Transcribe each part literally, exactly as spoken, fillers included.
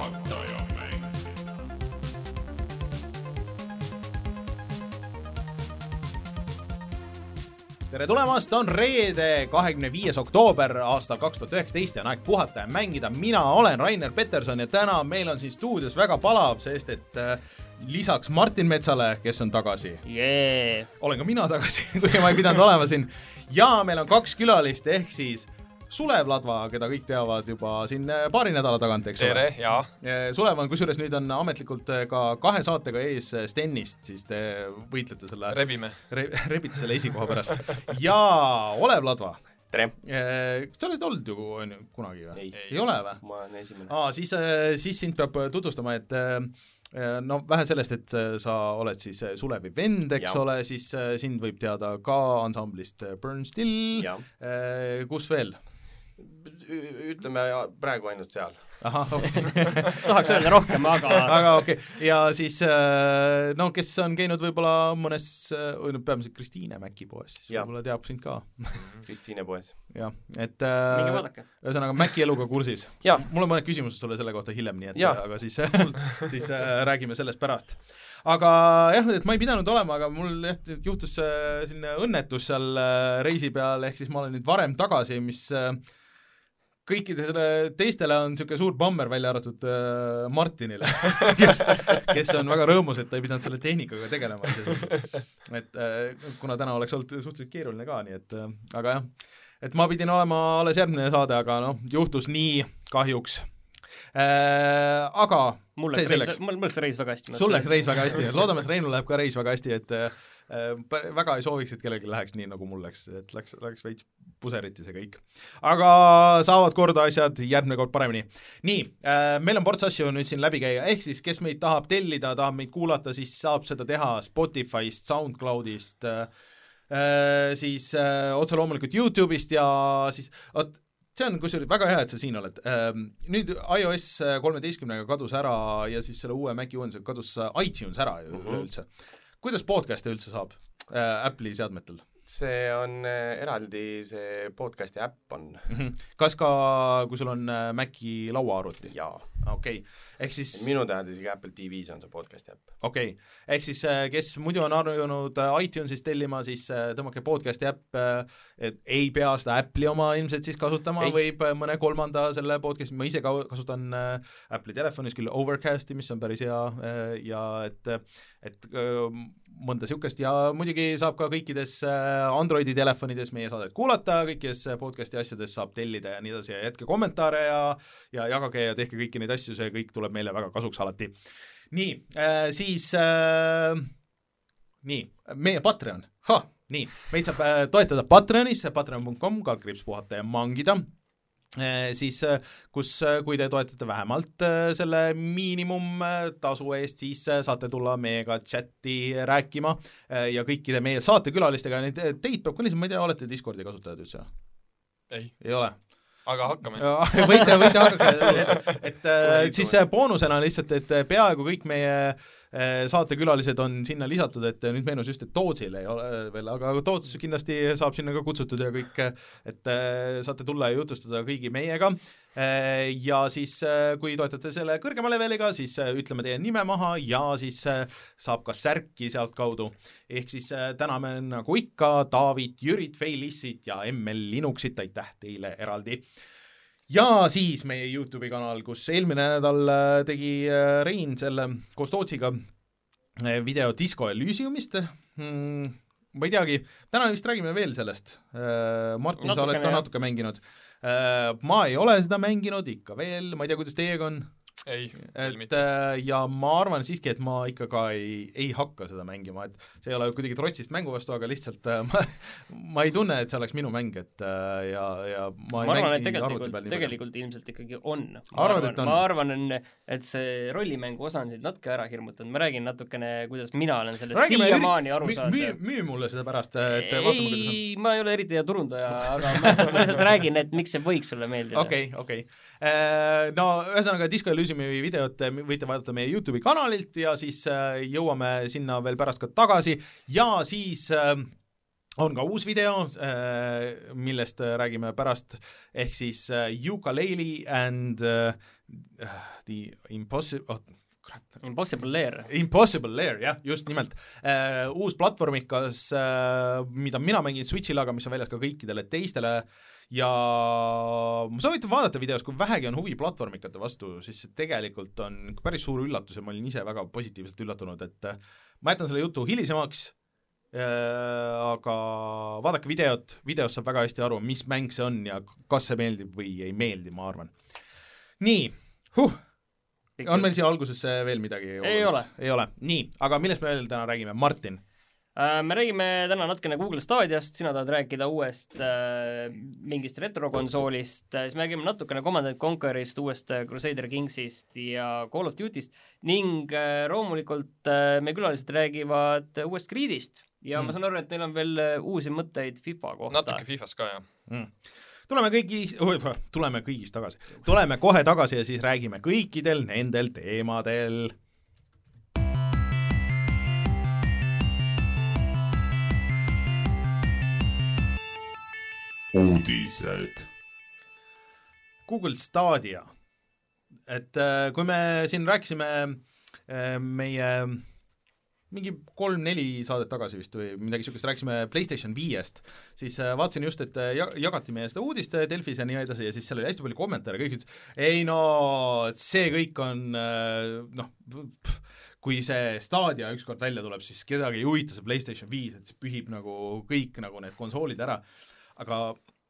Juhatajamäng. Tere tulemast, on reede, kahekümne viies oktoober aastal kaks tuhat üheksateist ja on aeg puhata ja mängida. Mina olen Rainer Peterson ja täna meil on siin stuudios väga palav, sest et äh, lisaks Martin Metsale, kes on tagasi, yeah. olen ka mina tagasi, kuigi ma ei pidanud olema siin, ja meil on kaks külalist, ehk siis Sulev Ladva, keda kõik teavad juba siin paari nädala tagant, eks Tere, ole. jaa. Sulev on kusjuures nüüd on ametlikult ka kahe saatega ees Stenist, siis te võitlete selle Rebime. Re, rebite selle esikoha pärast. Ja Olev Ladva. Tere. Sa oled olnud ju kunagi või? Ei. Ei ole või? Ma olen esimene. Aa, siis, siis sind peab tutvustama, et no vähe sellest, et sa oled siis Sulevi vend, eks ja. Ole, siis sind võib teada ka ansamblist Burn Still. Ja. Kus veel? Ütleme praegu ainult seal. Aha, okay. Tahaks öelda rohkem, aga aga okei, okay. Ja siis no kes on käinud võib-olla mõnes, või no peamiselt Kristiine Mäki poes, siis võib-olla teab sind ka. Kristiine poes. Jah, et minge vaadake. Ühesõnaga Mäki eluga kursis. Ja. Mul on mõned küsimused sulle selle kohta hiljem, nii et ja. Aga siis, siis räägime sellest pärast. Aga jah, et ma ei pidanud olema, aga mul juhtus selline õnnetus seal reisi peal, ehk siis ma olen nüüd varem tagasi, mis kõikidele teistele on niisugune suur bammer välja arvatud äh, Martinile, kes, kes on väga rõõmus, et ta ei pidanud selle tehnikaga tegelema. Et äh, kuna täna oleks olnud suhteliselt keeruline ka, nii et äh, aga jah, et ma pidin olema alles järgmine saade, aga noh, juhtus nii kahjuks. Äh, aga mul läks, reis, mul läks reis väga hästi. Sul läks reis väga hästi. Loodame, et Reinu läheb ka reis väga hästi, et äh, väga ei sooviks, et kellelgi läheks nii, nagu mul läks, et läks, läks veits puseriti see kõik. Aga saavad korda asjad järgmine kord paremini. Nii, äh, meil on ports asju nüüd siin läbi käia, ehk siis kes meid tahab tellida, tahab meid kuulata, siis saab seda teha Spotify'st, SoundCloud'ist, äh, siis äh, otse loomulikult YouTube'ist ja siis ot, see on kusjuures väga hea, et sa siin oled. Nüüd iOS kolmeteistkümnega kadus ära ja siis selle uue Maci uuendusega kadus iTunes ära ju mm-hmm. üleüldse. Kuidas podcast'e üldse saab Apple'i seadmetel? See on eraldi, see podcast'i äpp on. Mm-hmm. Kas ka, kui sul on Maci lauaarvuti? Jaa. Okei, okay. Ehk siis minu teada isegi Apple T V's on see podcast'i äpp. Okei, okay. Ehk siis kes muidu on arjunud iTunes'ist tellima, siis tõmmake podcast'i äpp, et ei pea seda Apple'i oma ilmselt siis kasutama, ei. Võib mõne kolmanda selle podcast'i, ma ise ka kasutan Apple'i telefonis küll Overcast'i, mis on päris hea ja et, et mõnda siukest ja muidugi saab ka kõikides Androidi telefonides meie saadet kuulata, kõikides podcast'i asjades saab tellida ja nii edasi ja jätke kommentaare ja, ja jagage ja tehke kõiki neid asju, see kõik tuleb meile väga kasuks alati. Nii, äh, siis äh, nii, meie Patreon, ha, nii, meid saab äh, toetada Patreonis, patreon punkt com, kaldkriips puhata ja mangida. Siis kus, kui te toetate vähemalt selle miinimumtasu eest, siis saate tulla meiega chatti rääkima ja kõikide meie saatekülalistega, teid peab ka lihtsalt, ma ei tea, olete Discordi kasutajad üldse? Ei. Ei ole? Aga hakkame. võite, võite hakake, et, et, et siis boonusena lihtsalt, et peaaegu kõik meie saatekülalised on sinna lisatud, et nüüd meenus just, et Tootsil ei ole veel, aga Toots kindlasti saab sinna ka kutsutud ja kõik, et saate tulla ja jutustada kõigi meiega. Ja siis, kui toetate selle kõrgema leveliga, siis ütleme teie nime maha ja siis saab ka särki sealt kaudu. Ehk siis täname nagu ikka David, Jürit, Feilissit ja M L Linuxit, aitäh teile eraldi. Ja siis meie YouTube'i kanal, kus eelmine nädal tegi Rein selle koos Tootsiga video Disco Elysiumist. Hmm, ma ei teagi, täna vist räägime veel sellest. Martin, natuke sa oled ka jah. Natuke mänginud. Ma ei ole seda mänginud ikka veel, ma ei tea, kuidas teiega on. Ei, et, ja ma arvan siiski, et ma ikka ka ei, ei hakka seda mängima, et see ei ole kuidagi trotsist mängu vastu, aga lihtsalt ma, ma ei tunne, et see oleks minu mäng, et ja, ja ma, ma arvan, et tegelikult, tegelikult ilmselt ikkagi on. Ma arvan, arvan, ma arvan, et see rollimängu osa on siin natuke ära hirmutanud, ma räägin natukene, kuidas mina olen sellest siiamaani aru saanud. Müü, müü mulle seda pärast, et ei, vaatame, kuidas on. Ma ei ole eriti hea turundaja, aga ma lihtsalt räägin, et miks see võiks sulle meeldida. Okei, okei. No ühesõnaga Disco Elysiumi videot võite vaadata meie YouTube'i kanalilt ja siis jõuame sinna veel pärast ka tagasi ja siis on ka uus video, millest räägime pärast, ehk siis Yooka-Laylee and uh, the Impossible oh, Impossible Lair. Impossible Lair, jah, just nimelt. Uh, uus platvormikas, uh, mida mina mängin Switchil, aga mis on väljas ka kõikidele teistele, ja ma soovitan vaadata videos, kui vähegi on huvi platvormikate vastu, siis see tegelikult on päris suur üllatus ja ma olin ise väga positiivselt üllatunud, et ma jätan selle jutu hilisemaks, uh, aga vaadake videot, videos saab väga hästi aru, mis mäng see on ja kas see meeldib või ei meeldi, ma arvan. Nii, huh! On meil siia algusesse veel midagi? Ei ole. Ei ole. Nii, aga millest me veel täna räägime? Martin? Me räägime täna natukene Google Stadiast, sina tahad rääkida uuest äh, mingist retrokonsoolist, siis me räägime natukene Command and Conquerist, uuest Crusader Kingsist ja Call of Duty'st ning äh, loomulikult äh, me külalised räägivad uuest Creedist ja mm. ma saan aru, et neil on veel uusi mõtteid FIFA kohta. Natuke FIFAs ka, jah. Mm. Tuleme kõigi, tuleme kõigist tagasi. Tuleme kohe tagasi ja siis räägime kõikidel nendel teemadel. Uudised. Google Stadia. Et kui me siin rääkisime meie mingi kolm-neli saadet tagasi vist või midagi sükest, rääksime PlayStation viiest, siis vaatasin just, et jagati meie seda uudist Delfis ja nii edasi ja siis seal oli hästi palju kommentaare, kõik ütles, ei no see kõik on, noh, kui see Stadia ükskord välja tuleb, siis kedagi ei huvita see PlayStation viis, et see pühib nagu kõik nagu need konsoolid ära, aga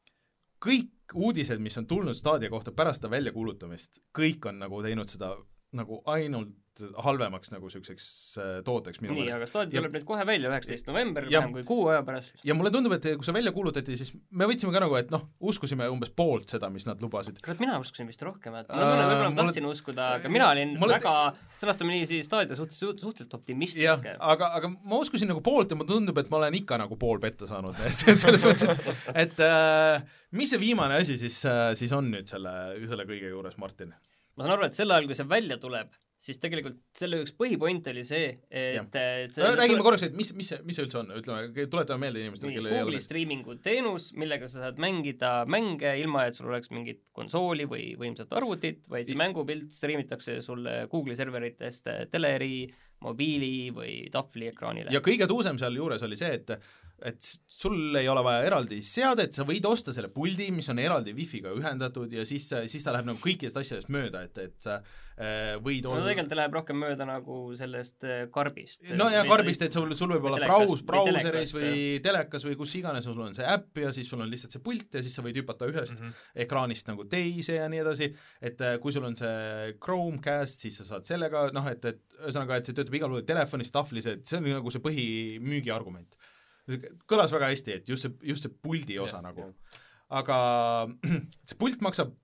kõik uudised, mis on tulnud Stadia kohta pärast seda väljakuulutamist, kõik on nagu teinud seda nagu ainult halvemaks nagu selliseks tooteks minu nii, mõelest. aga Stadia tuleb nüüd kohe välja üheksateist november, vähem kui kuu aja pärast. Ja mulle tundub, et kui see välja kuulutati, siis me võtsime ka nagu, et noh, uskusime umbes poolt seda, mis nad lubasid. Kurat, mina uskusin vist rohkem, et ma tunnen, võib-olla ma tahtsin mulle... uskuda, aga mina olin mulle... väga, sõnastame nii, siis Stadia suhteliselt, suhteliselt optimistlik. Jah, aga, aga ma uskusin nagu poolt ja mulle tundub, et ma olen ikka nagu pool petta saanud, et, et selles mõttes, et, et äh, mis see viimane asi siis, äh, siis on nüüd selle, selle kõige juures, Martin? Ma saan aru, et selle ajal, kui see välja tuleb, siis tegelikult selle üks põhipoint oli see, et, et see räägime tule... korraks, et mis, mis, mis see üldse on, ütleme, tuletame meelde inimestele, kelle Google'i streamingu teenus, millega sa saad mängida mänge ilma, et sul oleks mingit konsooli või võimsat arvutit, vaid see mängupilt streamitakse sulle Google'i serveritest teleri, mobiili või tahvli ekraanile. Ja kõige tuusem seal juures oli see, et et sul ei ole vaja eraldi seadet, sa võid osta selle puldi, mis on eraldi wifi'ga ühendatud ja siis, siis ta läheb nagu kõikidest asjadest mööda, et, et sa äh, võid no olla... tegelikult ta läheb rohkem mööda nagu sellest karbist. No ja karbist, et sul, sul võib olla braus, brauseris või telekas või kus iganes sul on see äpp ja siis sul on lihtsalt see pult ja siis sa võid hüpata ühest mm -hmm. ekraanist nagu teise ja nii edasi, et kui sul on see Chromecast, siis sa saad sellega, noh, et, et ühesõnaga, et see töötab igal pool telefonis, tahvlis, et see on nagu see põhimüügiargument. Kõlas väga hästi, et just see, just see puldi osa ja, nagu. Ja. Aga see pult maksab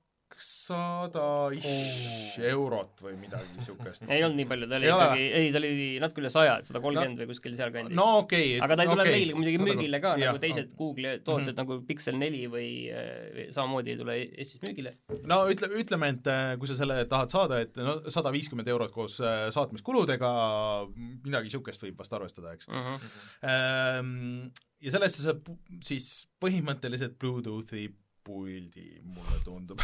kakssada oh. eurot või midagi niisugust. ei olnud nii palju, ta oli ei ikkagi, ei, ta oli natuke üle saja, et sada kolmkümmend no, või kuskil seal kandis. No okei. Okay, aga ta ei tule okay, meil muidugi müügile ka, ja, nagu teised no. Google'i tooted mm -hmm. nagu Pixel neli või äh, samamoodi ei tule Eestis müügile. No ütle, ütleme, et kui sa selle tahad saada, et no sada viiskümmend eurot koos saatmiskuludega, midagi niisugust võib vast arvestada, eks. Mm -hmm. ehm, ja sellest sa saad siis põhimõtteliselt Bluetoothi puldi, mulle tundub.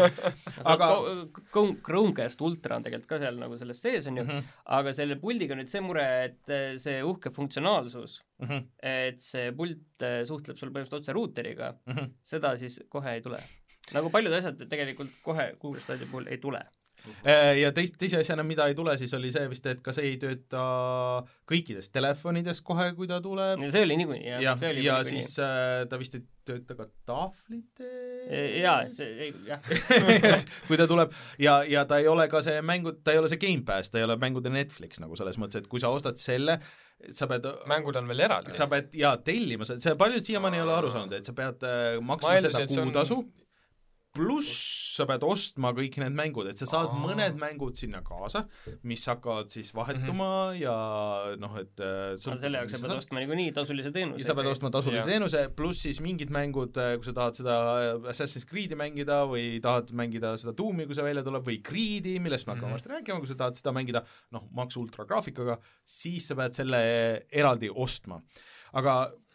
aga Chromecast Ultra on tegelikult ka seal nagu selles sees on ju, mm -hmm. aga selle puldiga nüüd see mure, et see uhke funktsionaalsus, mm -hmm. et see pult suhtleb sul põhimõtteliselt otse ruuteriga, mm -hmm. seda siis kohe ei tule. Nagu paljud asjad tegelikult kohe Google Stadia puhul ei tule. Ja teist, teise asjana, mida ei tule, siis oli see vist, et ka see ei tööta kõikides telefonides kohe, kui ta tuleb. See oli niikuinii, jah. Ja, see oli ja niikuinii. Siis äh, ta vist ei tööta ka tahvlite. Jaa, see, jah. kui ta tuleb ja, ja ta ei ole ka see mängud, ta ei ole see Game Pass, ta ei ole mängude Netflix nagu selles mõttes, et kui sa ostad selle, sa pead mängud on veel eraldi. Sa pead, jaa, tellima, see paljud siiamaani ei ole aru saanud, et sa pead äh, maksma Maelus, seda kuutasu, on... pluss sa pead ostma kõik need mängud, et sa saad Aa. mõned mängud sinna kaasa, mis hakkavad siis vahetuma mm -hmm. ja noh, et sul, selle jaoks sa pead ostma niikuinii tasulise teenuse. sa pead ostma tasulise ja. teenuse, pluss siis mingid mängud, kui sa tahad seda Assassin's Creed'i mängida või tahad mängida seda Doomi, kui see välja tuleb, või Creed'i, millest me hakkame vast mm -hmm. rääkima, kui sa tahad seda mängida, noh, Max Ultra graafikaga, siis sa pead selle eraldi ostma. Aga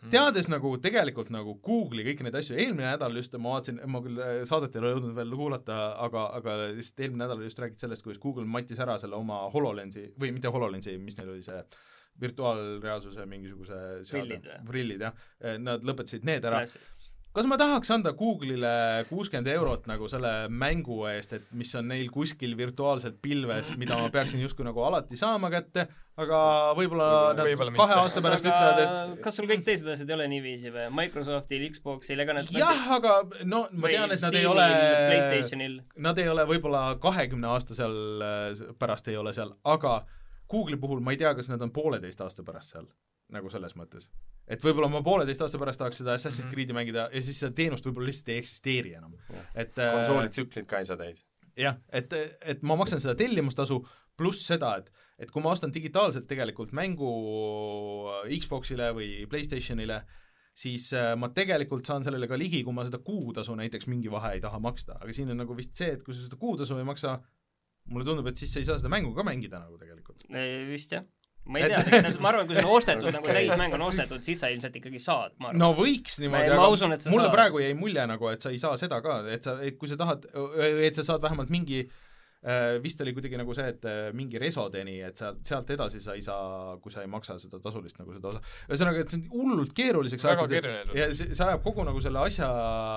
teades nagu tegelikult nagu Google'i kõiki neid asju, eelmine nädal just ma vaatasin, ma küll saadet ei ole jõudnud veel kuulata, aga, aga lihtsalt eelmine nädal just räägid sellest, kuidas Google mattis ära selle oma HoloLensi, või mitte HoloLensi, mis neil oli see virtuaalreaalsuse mingisuguse Vrillid või? Vrillid, jah. Nad lõpetasid need ära. Kas ma tahaks anda Google'ile kuuskümmend eurot nagu selle mängu eest, et mis on neil kuskil virtuaalselt pilves, mida ma peaksin justkui nagu alati saama kätte, aga võib-olla nad võib kahe aasta pärast aga ütlevad, et kas sul kõik teised asjad ei ole niiviisi või? Microsoftil, Xboxil, ega nad jah, aga no ma tean, et nad ei ole PlayStationil. Nad ei ole võib-olla kahekümne aasta seal pärast ei ole seal, aga Google'i puhul ma ei tea, kas nad on pooleteist aasta pärast seal, nagu selles mõttes. Et võib-olla ma pooleteist aasta pärast tahaks seda Assassin's Creed'i mängida ja siis seda teenust võib-olla lihtsalt ei eksisteeri enam. Et, konsoolitsüklid ka ei saa täis. Jah, et, et ma maksan seda tellimustasu pluss seda, et, et kui ma ostan digitaalselt tegelikult mängu Xboxile või PlayStationile, siis ma tegelikult saan sellele ka ligi, kui ma seda kuutasu näiteks mingi vahe ei taha maksta. Aga siin on nagu vist see, et kui sa seda kuutasu ei maksa, mulle tundub, et siis sa ei saa seda mängu ka mängida nagu tegelikult. Vist jah. Ma ei tea, ma arvan, kui see on ostetud, nagu täismäng on ostetud, siis sa ilmselt ikkagi saad, ma arvan. No võiks niimoodi, aga usun, mulle saad. Praegu jäi mulje nagu, et sa ei saa seda ka, et, sa, et kui sa tahad, et sa saad vähemalt mingi, vist oli kuidagi nagu see, et mingi resodeni, et sa, sealt edasi sa ei saa, kui sa ei maksa seda tasulist nagu seda osa. Ühesõnaga, et see on hullult keeruliseks väga keeruline. Ja see, see ajab kogu nagu selle asja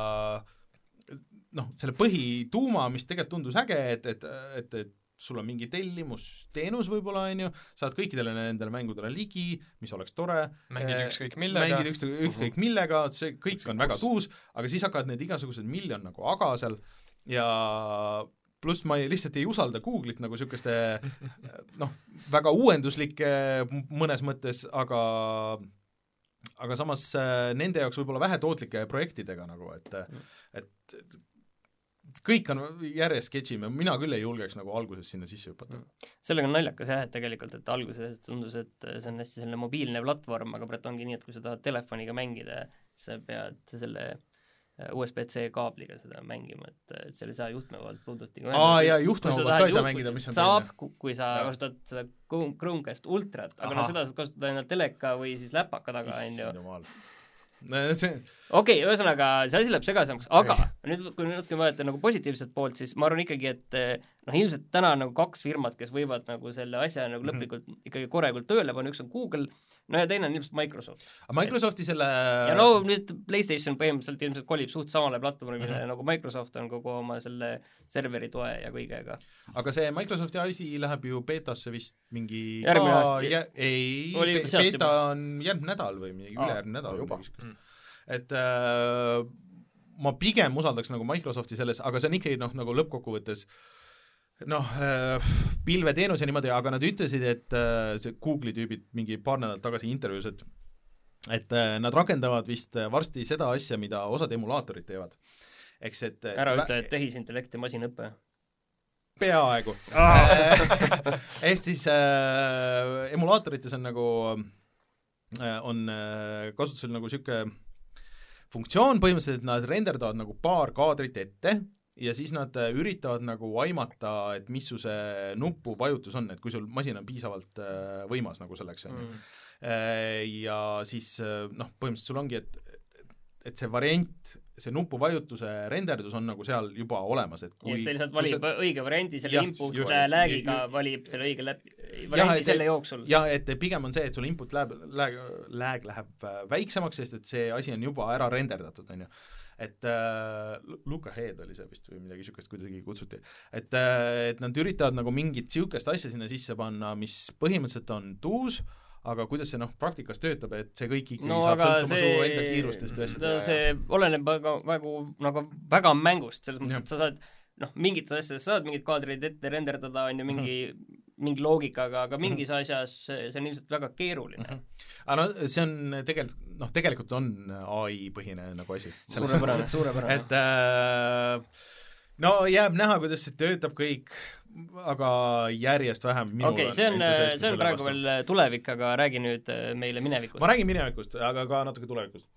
noh, selle põhituuma, mis tegelikult tundus äge, et, et, et, et sul on mingi tellimusteenus võib-olla, on ju, saad kõikidele nendele mängudele ligi, mis oleks tore. Mängid ükskõik millega. Mängid ükskõik, ükskõik millega, see kõik on väga tuus, aga siis hakkavad need igasugused miljon nagu aga seal ja pluss ma ei, lihtsalt ei usalda Google'it nagu niisuguste noh, väga uuenduslike mõnes mõttes, aga aga samas nende jaoks võib-olla vähetootlike projektidega nagu, et et kõik on järjest sketšime, mina küll ei julgeks nagu alguses sinna sisse hüpata. Sellega on naljakas jah, et tegelikult, et alguses tundus, et see on hästi selline mobiilne platvorm, aga praegu ongi nii, et kui sa tahad telefoniga mängida, sa pead selle U S B C kaabliga seda mängima, et, et selle ei saa juhtmevalt Bluetoothiga mängida. Aa jaa, juhtmevalt ka ei saa mängida, mis on saab, kui sa ja. kasutad seda Chromecast Ultrat, aga Aha. no seda saad kasutada ainult teleka või siis läpaka taga, on ju. okei okay,, ühesõnaga, see asi läheb segasemaks, aga nüüd, kui nüüd vaadata nagu positiivset poolt, siis ma arvan ikkagi, et noh, ilmselt täna nagu kaks firmat, kes võivad nagu selle asja nagu lõplikult mm -hmm. ikkagi korralikult tööle panna, üks on Google, no ja teine on ilmselt Microsoft. aga Microsofti et, selle ja no nüüd PlayStation põhimõtteliselt ilmselt kolib suht samale platvormile mm -hmm. nagu Microsoft on kogu oma selle serveri toe ja kõigega. aga see Microsofti asi läheb ju beetasse vist mingi järgmine aasta jä, ei, be, beeta on järgmine nädal või mingi ah, ülejärgmine nädal juba mm. et äh, ma pigem usaldaks nagu Microsofti selles, aga see on ikkagi noh, nagu lõppkokkuvõttes noh äh,, pilveteenus ja niimoodi, aga nad ütlesid, et äh, see Google'i tüübid mingi paar nädalat tagasi intervjuus, et et äh, nad rakendavad vist varsti seda asja, mida osad emulaatorid teevad. Eks et ära et, ütle, et tehisintellekt ja masinõpe. Peaaegu ah. ehk siis äh, emulaatorites on nagu äh, on äh, kasutusel nagu niisugune funktsioon põhimõtteliselt, et nad renderdavad nagu paar kaadrit ette ja siis nad üritavad nagu aimata, et mis su see nupu vajutus on, et kui sul masin on piisavalt võimas nagu selleks, on ju. Ja siis noh, põhimõtteliselt sul ongi, et et see variant, see nupuvajutuse renderdus on nagu seal juba olemas, et kui... Ja lihtsalt valib sa... õige variandi selle input lag'iga, valib selle õige läbi, variandi ja, selle jooksul. Ja et pigem on see, et sul input lag, lag, lag läheb väiksemaks, sest et see asi on juba ära renderdatud, on ju. Et äh, Luka Head oli see vist või midagi niisugust kuidagi kutsuti. Et, äh, et nad üritavad nagu mingit niisugust asja sinna sisse panna, mis põhimõtteliselt on tuus, aga kuidas see noh, praktikas töötab, et see kõik ikkagi no, saab sõltuma see, su enda kiirustest ja asjadest. See oleneb väga, väga, nagu väga mängust, selles mõttes, et sa saad noh, mingit asja, sa saad mingid kaadrid ette renderdada, on ju mingi mm -hmm. mingi loogikaga, aga mingis mm -hmm. asjas see on ilmselt väga keeruline mm. -hmm. aga no see on tegelikult, noh, tegelikult on A I põhine nagu asi. Suurepärane, suurepärane. Et äh, no jääb näha, kuidas see töötab kõik, aga järjest vähem minul okay, see on, see on praegu vastu. Veel tulevik, aga räägi nüüd meile minevikust. Ma räägin minevikust, aga ka natuke tulevikust.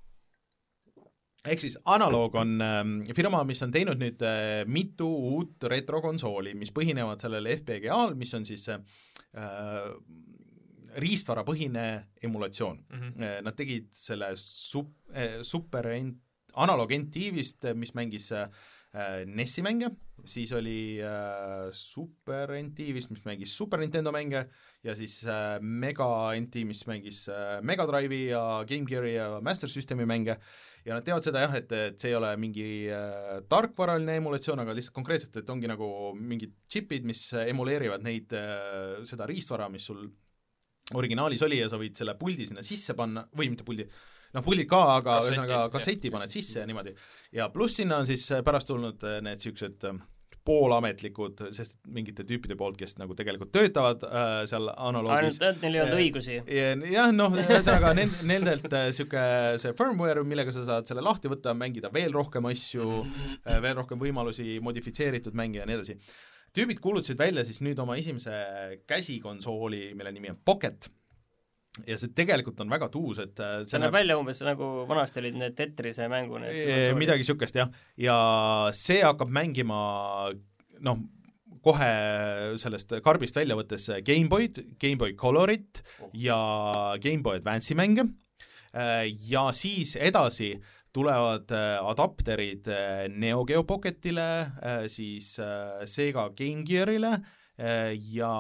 Ehk siis Analog on äh, firma, mis on teinud nüüd äh, mitu uut retrokonsooli, mis põhinevad sellele F P G A-l, mis on siis äh, riistvarapõhine emulatsioon mm. -hmm. Nad tegid selle sup-, super ent-, analoog N T V-st, mis mängis äh, N E S-i mänge, siis oli äh, Super N T V-st, mis mängis Super Nintendo mänge ja siis äh, Mega N T, mis mängis äh, Mega Drive'i ja Game Gear'i ja Master Systemi mänge ja nad teevad seda jah, et, et see ei ole mingi äh, tarkvaraline emulatsioon, aga lihtsalt konkreetselt, et ongi nagu mingid chipid, mis emuleerivad neid äh, seda riistvara, mis sul originaalis oli ja sa võid selle puldi sinna sisse panna, või mitte puldi, noh, puldid ka, aga ühesõnaga kasseti paned sisse ja niimoodi. Ja pluss sinna on siis pärast tulnud need niisugused poolametlikud, sest mingite tüüpide poolt, kes nagu tegelikult töötavad äh, seal analoogis. Ainult, neil ei olnud õigusi. Jah, noh, ühesõnaga nend, nendelt niisugune see firmware, millega sa saad selle lahti võtta, mängida veel rohkem asju, veel rohkem võimalusi, modifitseeritud mänge ja nii edasi. Tüübid kuulutasid välja siis nüüd oma esimese käsikonsooli, mille nimi on Pocket, ja see tegelikult on väga tuus, et see, see näeb välja umbes nagu vanasti olid need Tetrise mängu need midagi niisugust, jah. Ja see hakkab mängima noh, kohe sellest karbist välja võttes Gameboyd, Gameboy Colorit ja Gameboy Advance'i mänge ja siis edasi tulevad adapterid Neo Geo Pocketile, siis Sega Game Gearile ja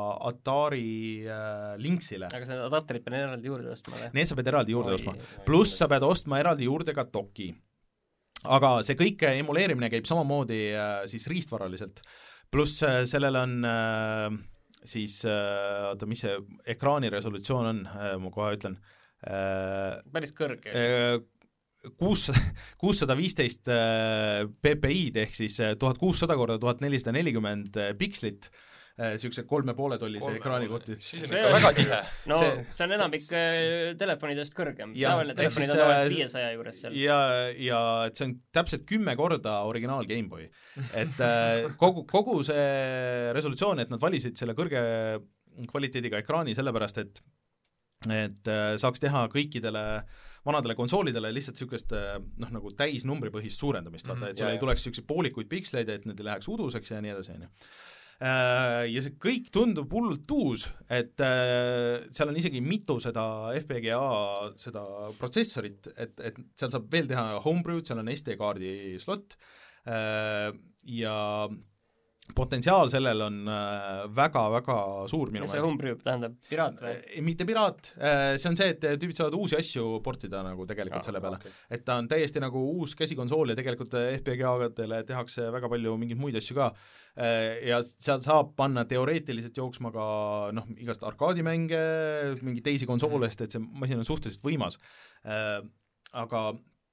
Atari Lynxile. Aga see adapterid pead eraldi juurde ostma või? Need sa pead eraldi juurde Oi, ostma. Pluss sa pead ostma eraldi juurde ka doki. Aga see kõik emuleerimine käib samamoodi siis riistvaraliselt. Pluss sellel on siis, oota, mis see ekraani resolutsioon on, ma kohe ütlen. Päris kõrge. kuussada viisteist P P I-d ehk siis tuhat kuussada korda tuhat nelisada nelikümmend pikslit, niisuguse kolme poole tollise ekraani kohti. Siis on ikka väga tihe. No see, see on enamik see, telefonidest kõrgem. Tavaline telefonid on tavaliselt viiesaja juures seal. Ja, ja et see on täpselt kümme korda originaal Gameboy. Et kogu, kogu see resolutsioon, et nad valisid selle kõrge kvaliteediga ekraani sellepärast, et, et saaks teha kõikidele vanadele konsoolidele lihtsalt niisugust noh, nagu täisnumbripõhist suurendamist, vaata, et seal ei tuleks niisuguseid poolikuid piksleid, et need ei läheks uduseks ja nii edasi, on ju. Ja see kõik tundub hullult uus, et seal on isegi mitu seda F P G A seda protsessorit, et, et seal saab veel teha homebrew'd, seal on S D-kaardi slot ja potentsiaal sellel on väga-väga suur minu meelest. Ja see homebrew'd tähendab piraat või? Mitte piraat, see on see, et tüübid saavad uusi asju portida nagu tegelikult ah, selle peale. Okay. Et ta on täiesti nagu uus käsikonsool ja tegelikult F P G A-dele tehakse väga palju mingeid muid asju ka. Ja seal saab panna teoreetiliselt jooksma ka noh, igast arkaadimänge, mingi teisi konsoolest, et see masin on suhteliselt võimas. Aga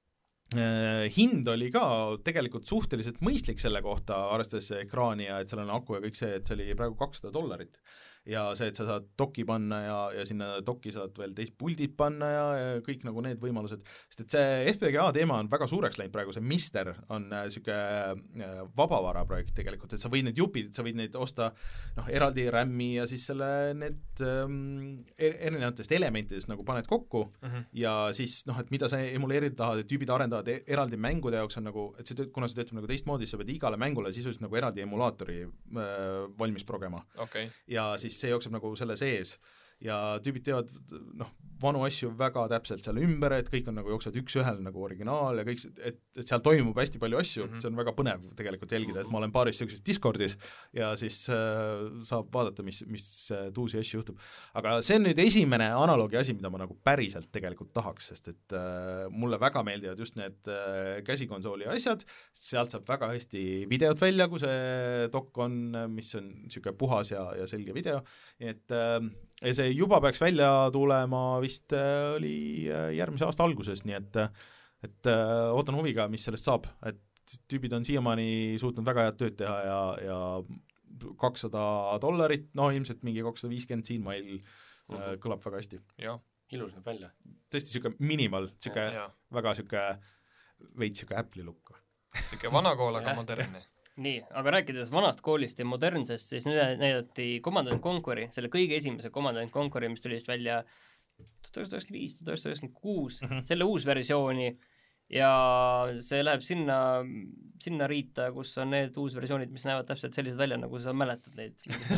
hind oli ka tegelikult suhteliselt mõistlik selle kohta, arvestades ekraani ja et seal on aku ja kõik see, et see oli praegu kakssada dollarit. Ja see, et sa saad doki panna ja, ja sinna doki saad veel teist puldid panna ja, ja kõik nagu need võimalused, sest et see F P G A teema on väga suureks läinud praegu, see Mister on niisugune vabavara projekt tegelikult, et sa võid need jupid, sa võid neid osta noh, eraldi RAM-i ja siis selle need ähm, erinevatest elementidest nagu paned kokku uh-huh. ja siis noh, et mida sa emuleerida tahad, et tüübid arendavad eraldi mängude jaoks on nagu, et see, kuna see töötab nagu teistmoodi, sa pead igale mängule sisuliselt nagu eraldi emulaatori äh, valmis progema okay. ja siis see jookseb nagu selle sees ja tüübid teevad noh, vanu asju väga täpselt seal ümber, et kõik on nagu jooksevad üks-ühel nagu originaal ja kõik, et, et seal toimub hästi palju asju mm, -hmm. see on väga põnev tegelikult jälgida, et ma olen paaris sellises Discordis ja siis äh, saab vaadata, mis, mis äh, tuusi asju juhtub. Aga see on nüüd esimene analoogi asi, mida ma nagu päriselt tegelikult tahaks, sest et äh, mulle väga meeldivad just need äh, käsikonsooli asjad, sealt saab väga hästi videot välja, kui see dok on, mis on niisugune puhas ja, ja selge video, et äh, ja see juba peaks välja tulema vist äh, oli järgmise aasta alguses, nii et et äh, ootan huviga, mis sellest saab, et tüübid on siiamaani suutnud väga head tööd teha ja, ja kakssada dollarit, no ilmselt mingi kakssada viiskümmend siin mail uh-huh. äh, kõlab väga hästi. Jah, ilus näeb välja. Tõesti niisugune minimal, niisugune väga niisugune veits niisugune Apple'i lukk. Niisugune vana kool, aga modernne. Nii, aga rääkides vanast koolist ja modernsest, siis nüüd näidati Command and Conqueri, selle kõige esimese Command and Conqueri, mis tuli just välja tuhat üheksasada üheksakümmend viis, tuhat üheksasada üheksakümmend kuus, uh-huh. selle uus versiooni ja see läheb sinna, sinna riita, kus on need uusversioonid, mis näevad täpselt sellised välja, nagu sa mäletad neid.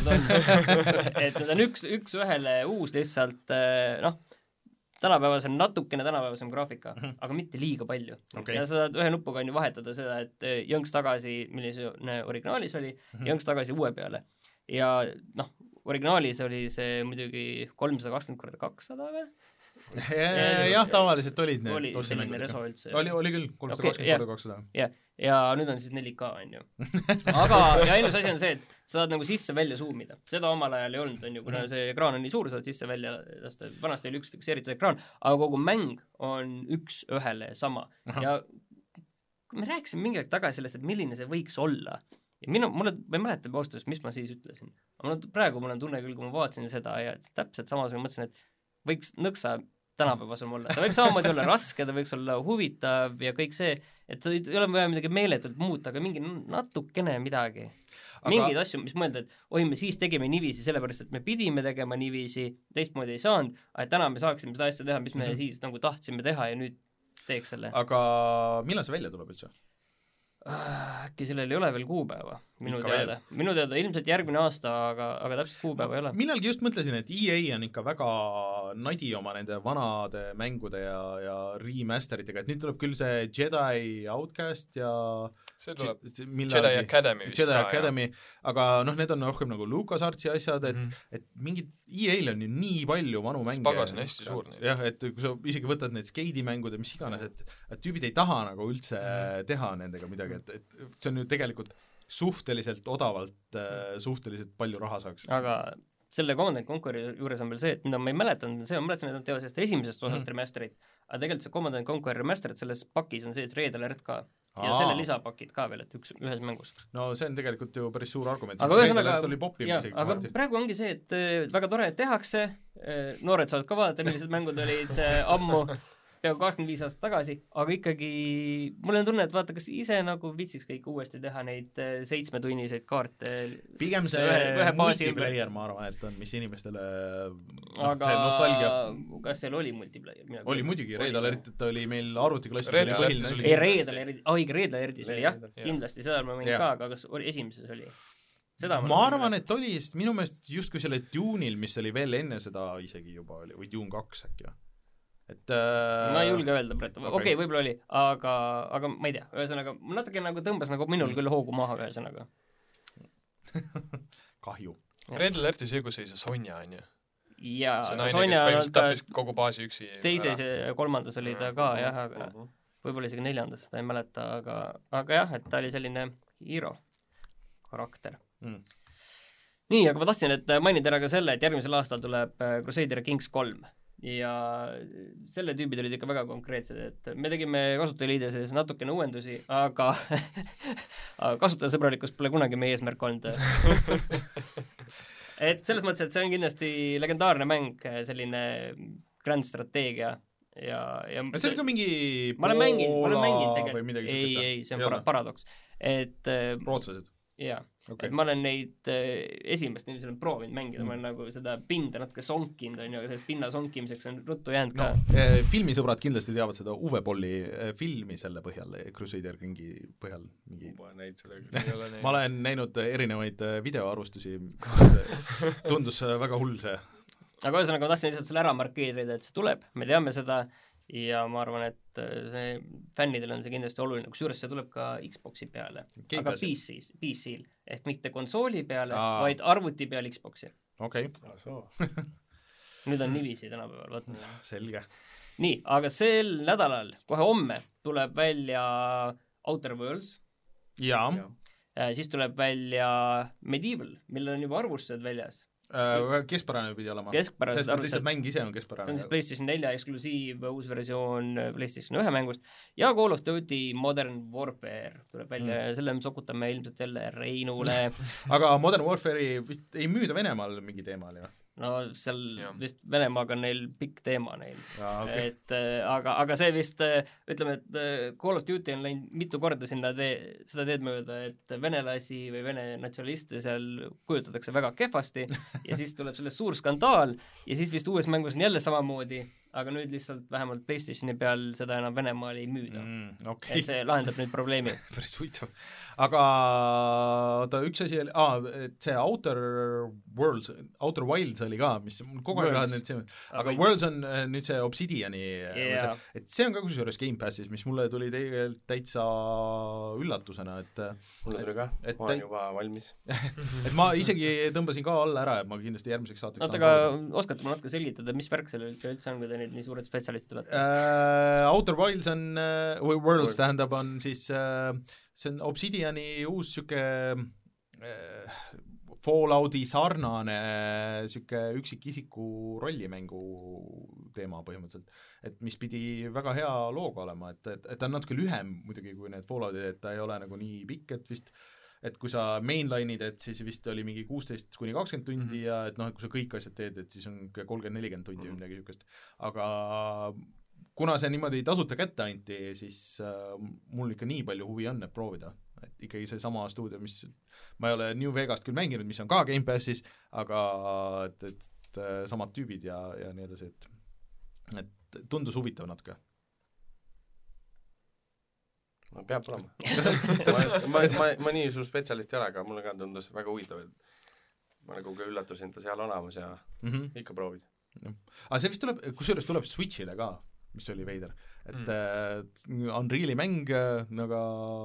et need on üks, üks ühele uus lihtsalt, noh, tänapäevasem, natukene tänapäevasem graafika, mm -hmm. aga mitte liiga palju. Okay. Ja sa saad ühe nupuga on ju vahetada seda, et jõnks tagasi, milline originaalis oli, mm -hmm. jõnks tagasi uue peale. Ja noh, originaalis oli see muidugi kolmsada kakskümmend korda kakssada või? jah, tavaliselt olid need oli selline reso üldse. oli, oli küll, kolmsada kakskümmend korda kakssada. jah, ja nüüd on siis neli K, on ju. aga, ja ainus asi on see, et sa saad nagu sisse-välja zoomida. Seda omal ajal ei olnud, on ju, kuna see ekraan on nii suur, saad sisse-välja lasta. Vanasti oli üks fikseeritud ekraan, aga kogu mäng on üks ühele sama. Aha. Ja me rääkisime mingi aeg tagasi sellest, et milline see võiks olla. Ja minu, mulle, ma ei mäleta austusest, mis ma siis ütlesin. Aga praegu mul on tunne küll, kui ma vaatasin seda ja täpselt samasugune mõtlesin, et võiks nõksa tänapäevasem olla. Ta võiks samamoodi olla raske, ta võiks olla huvitav ja kõik see, et ei ole vaja midagi meeletult muuta, aga mingi natukene midagi. Aga... Mingeid asju, mis mõelda, et oi, me siis tegime niiviisi, sellepärast, et me pidime tegema niiviisi, teistmoodi ei saanud, et täna me saaksime seda asja teha, mis me mm-hmm. siis nagu tahtsime teha ja nüüd teeks selle. Aga millal see välja tuleb üldse? Äkki sellel ei ole veel kuupäeva, minu ikka teada. Veel. Minu teada ilmselt järgmine aasta, aga, aga täpselt kuupäeva ei ole. Millalgi just mõtlesin, et E A on ikka väga nadi oma nende vanade mängude ja, ja remasteritega, et nüüd tuleb küll see Jedi Outcast ja see tuleb Jedi Academy vist Jedi ka, Academy, aga noh, need on rohkem nagu LucasArtsi asjad, et, mm -hmm. et mingid E A-l on ju nii palju vanu mänge. Spagas on hästi suur. Jah, et kui sa isegi võtad need skeidimängud ja mis iganes, et, et tüübid ei taha nagu üldse mm -hmm. teha nendega midagi, et, et see on ju tegelikult suhteliselt odavalt, suhteliselt palju raha saaks. Aga selle Command and Conqueri juures on veel see, et mida ma ei mäletanud, see on mäletasin, et nad teevad sellest esimesest osast mm -hmm. remasterit, aga tegelikult see Command and Conquer remasterit selles pakis on see, et Red Alert ka. Ja Aa. selle lisapakid ka veel, et üks, ühes mängus. No see on tegelikult ju päris suur argument. Aga ühesõnaga, aga kohati. Praegu ongi see, et väga tore, et tehakse, noored saavad ka vaadata, millised mängud olid ammu, peaaegu kakskümmend viis aastat tagasi, aga ikkagi mul on tunne, et vaata, kas ise nagu vitsiks kõik uuesti teha neid seitsmetunniseid kaarte. Pigem see ühe, ühe multiplayer, ma arvan, et on, mis inimestele aga see nostalgia. Kas seal oli multiplayer? Midagi oli muidugi, Red Alert, et oli meil arvutiklassis oli põhiline. ei, Red Alert, õige, Red Alertis oli jah, kindlasti, seda ma mõin ka, aga kas oli, esimeses oli? Seda ma, ma arvan, et oli, sest minu meelest justkui selle Dune'il, mis oli veel enne seda isegi juba oli, või Dune kaks äkki või? et äh... ma ei julge öelda praegu, okei okay, okay, võib-olla oli, aga, aga ma ei tea, ühesõnaga, natuke nagu tõmbas nagu minul mm. küll hoogu maha ühesõnaga. Kahju. Red Alerti see, kus oli see Sonja, on ju? jaa, Sonja on ta kogu baasi üksi teises ja kolmandas oli ta ka, jah, aga võib-olla isegi neljandas, seda ei mäleta, aga, aga jah, et ta oli selline hero karakter mm.. nii, aga ma tahtsin, et mainida ära ka selle, et järgmisel aastal tuleb Crusader Kings kolm ja selle tüübid olid ikka väga konkreetsed, et me tegime kasutajaliide sees natukene uuendusi, aga kasutajasõbralikkus pole kunagi meie eesmärk olnud. et selles mõttes, et see on kindlasti legendaarne mäng, selline grand strateegia ja, ja see oli ka mingi ma olen mänginud, ma olen mänginud tegelikult, ei, ei, see on para- paradoks, et rootslased jaa okay., et ma olen neid äh, esimest niiviisi olen proovinud mängida mm., ma olen nagu seda pinda natuke sonkinud, on ju, aga sellest pinna sonkimiseks on ruttu jäänud no, ka eh, filmisõbrad kindlasti teavad seda Uwe Bolli eh, filmi selle põhjal, Crusader Kingi põhjal mingi... ma olen näinud erinevaid videoarvustusi tundus väga hull see. Aga ühesõnaga ma tahtsin lihtsalt selle ära markeerida, et see tuleb, me teame seda ja ma arvan, et see fännidel on see kindlasti oluline, kusjuures see tuleb ka Xboxi peale, Game aga P C-s, P C-l, ehk mitte konsooli peale, Aa. vaid arvuti peal Xboxi. Okei okay. nüüd on niiviisi tänapäeval, võtta. Selge. Nii, aga sel nädalal, kohe homme, tuleb välja Outer Worlds. Jaa. Ja. Siis tuleb välja Medieval, millel on juba arvustused väljas. Uh, keskpärane pidi olema. Keskpärane. Sest lihtsalt mäng ise on keskpärane. See on siis PlayStation nelja eksklusiiv, uus versioon PlayStation ühe mängust ja Call of Duty Modern Warfare tuleb välja mm. ja selle me sokutame ilmselt jälle Reinule. aga Modern Warfare'i vist ei müüda Venemaal mingi teema oli või? No seal ja. Vist Venemaaga on neil pikk teema neil. Ja, okay. et äh, aga, aga see vist äh, ütleme, et äh, Call of Duty on läinud mitu korda sinna tee, seda teed mööda, et venelasi või vene natsionaliste seal kujutatakse väga kehvasti ja siis tuleb sellest suur skandaal ja siis vist uues mängus on jälle samamoodi, aga nüüd lihtsalt vähemalt PlayStationi peal seda enam Venemaal ei müüda mm,. Okay. Et see lahendab nüüd probleemi. Päris huvitav. Aga oota, üks asi oli, aa, et see Outer Worlds, Outer Wilds oli ka, mis kogu aeg lahad need, aga, aga Worlds on nüüd see Obsidiani yeah., et see on ka kusjuures Game Passis, mis mulle tuli tegelikult täitsa üllatusena, et mulle tuli ka, et, ma olen juba valmis. et ma isegi tõmbasin ka alla ära, et ma kindlasti järgmiseks saateks oota, aga oskate ma natuke selgitada, mis värk selle üldse on, kui te nüüd nii suured spetsialistid olete? Uh, Outer Wilds on, uh, Worlds, Worlds tähendab, on siis uh, see on Obsidiani uus siuke äh, Fallouti sarnane siuke üksikisiku rollimängu teema põhimõtteliselt, et mis pidi väga hea looga olema, et, et, et ta on natuke lühem muidugi kui need Falloutid, et ta ei ole nagu nii pikk, et vist et kui sa mainline'id, et siis vist oli mingi kuusteist kuni kakskümmend tundi mm-hmm. ja et noh, et kui sa kõik asjad teed, et siis on kolmkümmend nelikümmend tundi mm-hmm. midagi niisugust, aga kuna see niimoodi tasuta kätte anti, siis äh, mul ikka nii palju huvi on, et proovida. Et ikkagi see sama stuudio, mis ma ei ole New Vegast küll mänginud, mis on ka Game Passis, aga et, et, et samad tüübid ja, ja nii edasi, et, et tundus huvitav natuke. No peab olema. ma, ma, ma, ma nii suur spetsialist ei ole, aga mulle ka tundus väga huvitav, et ma nagu ka üllatusin ta seal olemas ja mm-hmm. ikka proovid. No. Aga see vist tuleb, kusjuures tuleb Switchile ka, mis oli veider, et mm. uh, Unreali mäng nagu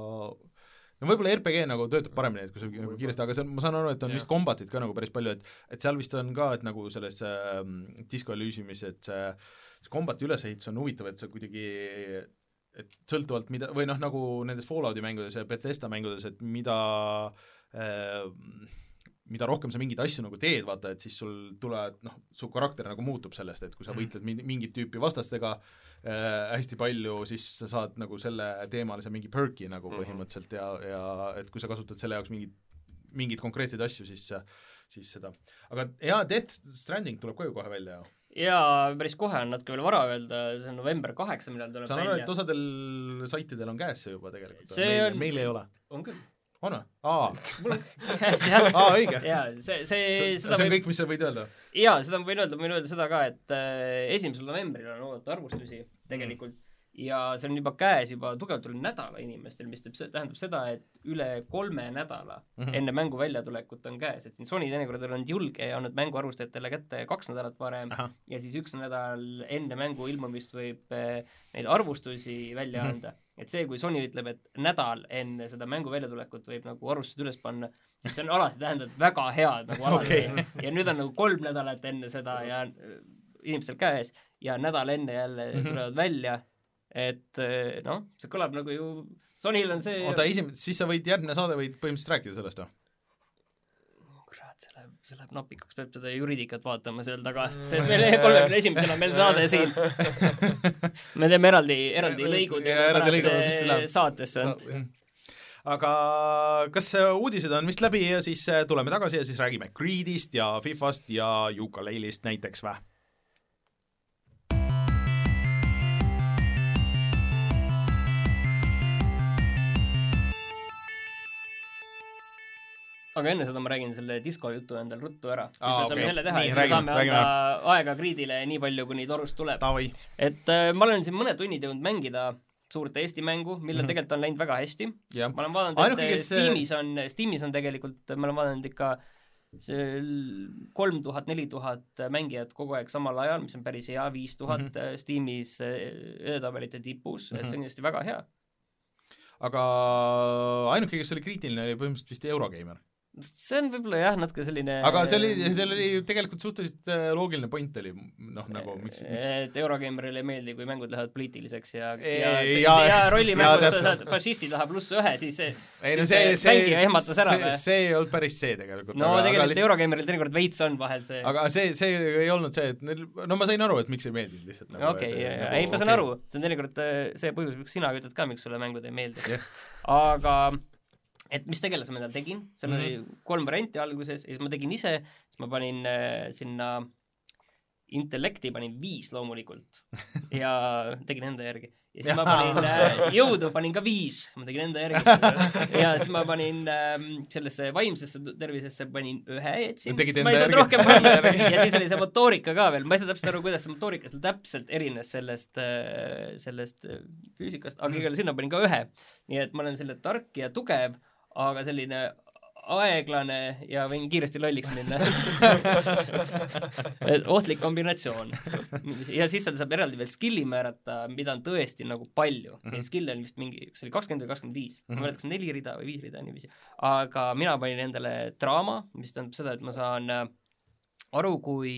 no võib-olla R P G nagu töötab paremini, et kui see nagu kiiresti, aga see, ma saan aru, et on yeah. vist kombatit ka nagu päris palju, et, et seal vist on ka, et nagu selles äh, Disco Elysiumis, et see, see kombati ülesehitus on huvitav, et see kuidagi et sõltuvalt mida, või noh, nagu nendes Fallouti mängudes ja Bethesda mängudes, et mida äh, mida rohkem sa mingeid asju nagu teed, vaata, et siis sul tuleb, noh, su karakter nagu muutub sellest, et kui sa võitled mingit tüüpi vastastega äh, hästi palju, siis sa saad nagu selle teemalise mingi perki nagu põhimõtteliselt ja, ja et kui sa kasutad selle jaoks mingit, mingid konkreetseid asju, siis, siis seda. Aga jaa, Death Stranding tuleb ka ju kohe välja. Jaa, päris kohe on natuke veel vara öelda, see on november kaheksa, millal tuleb Saan välja. Saan aru, et osadel saitidel on käes see juba tegelikult, see meil, on... meil ei ole. On küll. On või? Aa. Mul on käes, jah. Aa, õige. Jaa, see, see, see, seda see on võib... kõik, mis sa võid öelda? Jaa, seda ma võin öelda, ma võin öelda seda ka, et äh, esimesel novembril on oodata arvustusi tegelikult mm. ja see on juba käes juba tugevalt üle nädala inimestel, mis teeb, tähendab seda, et üle kolme nädala mm-hmm. enne mängu väljatulekut on käes, et siin Sony teinekord on julge ja andnud mängu arvustajatele kätte kaks nädalat varem Aha. ja siis üks nädal enne mängu ilmumist võib äh, neid arvustusi välja mm-hmm. anda. Et see, kui Sony ütleb, et nädal enne seda mängu väljatulekut võib nagu arvustused üles panna, siis see on alati tähendab väga head nagu alati. Okay. Ja nüüd on nagu kolm nädalat enne seda ja inimestel käes ja nädal enne jälle mm-hmm. tulevad välja, et noh, see kõlab nagu ju Sonyl on see... Oota, esim... siis sa võid järgmine saade võid põhimõtteliselt rääkida sellest, või? Kurat, see läheb, see läheb napikuks, peab seda juriidikat vaatama seal taga, sest meil kolmekümne esimesena meil saade siin. Me teeme eraldi, eraldi lõigud ja pärast saatesse. Aga kas uudised on vist läbi ja siis tuleme tagasi ja siis räägime Creedist ja Fifast ja Yooka-Laylist näiteks või? Aga enne seda ma räägin selle disko jutu endal ruttu ära. Siis Aa, me saame okay. jälle teha nii, ja siis räägime, me saame räägime. anda aega Creedile nii palju, kuni torust tuleb. Tavai. Et äh, ma olen siin mõned tunnid jõudnud mängida suurt Eesti mängu, millel mm-hmm. tegelikult on läinud väga hästi. Ja. Ma olen vaadanud, et Ainuke, kes... Steamis on, Steamis on tegelikult, ma olen vaadanud ikka kolm tuhat, neli tuhat mängijat kogu aeg samal ajal, mis on päris hea, viis tuhat mm-hmm. Steamis edetabelite tipus, mm-hmm. et see on kindlasti väga hea. Aga ainuke, kes oli kriitiline, oli põhimõtteliselt vist Eurogeimer. See on võib-olla jah, natuke selline aga see oli, see oli tegelikult suhteliselt loogiline point oli, noh, nagu miks, miks... et Eurogameril ei meeldi, kui mängud lähevad poliitiliseks ja, ei, ja, ja, ja rollimängus saad fašistid taha pluss ühe, siis see, ei, no see, see mängija ehmatas ära see, see ei olnud päris see tegelikult. No aga, tegelikult aga Eurogameril teinekord veits on vahel see. Aga see, see ei olnud see, et neil, no ma sain aru, et miks ei meeldinud lihtsalt nagu, okei, see, nagu, nagu, ei, ma saan okay. aru, see on teinekord see põhjus, miks sina ütled ka, miks sulle mängud ei meeldi yeah. aga et mis tegelase ma tal tegin, seal mm-hmm. oli kolm varianti alguses ja siis ma tegin ise, siis ma panin äh, sinna intellekti panin viis loomulikult ja tegin enda järgi. Ja siis ma panin äh, jõudu, panin ka viis, ma tegin enda järgi. Ja siis ma panin äh, sellesse vaimsesse tervisesse panin ühe etsin. Ma ei saanud rohkem panna. Ja siis oli see motoorika ka veel. Ma ei saa täpselt aru, kuidas see motoorika täpselt erines sellest, äh, sellest füüsikast, aga igal sinna panin ka ühe. Nii et ma olen selle tark ja tugev, aga selline aeglane ja võin kiiresti lolliks minna. Ohtlik kombinatsioon. Ja siis ta saab eraldi veel skilli määrata, mida on tõesti nagu palju. Mm-hmm. Skill on vist mingi, see oli kakskümmend või kakskümmend viis. Mm-hmm. Ma mäletaks neli rida või viis rida niiviisi. Aga mina panin endale draama, mis tähendab seda, et ma saan aru, kui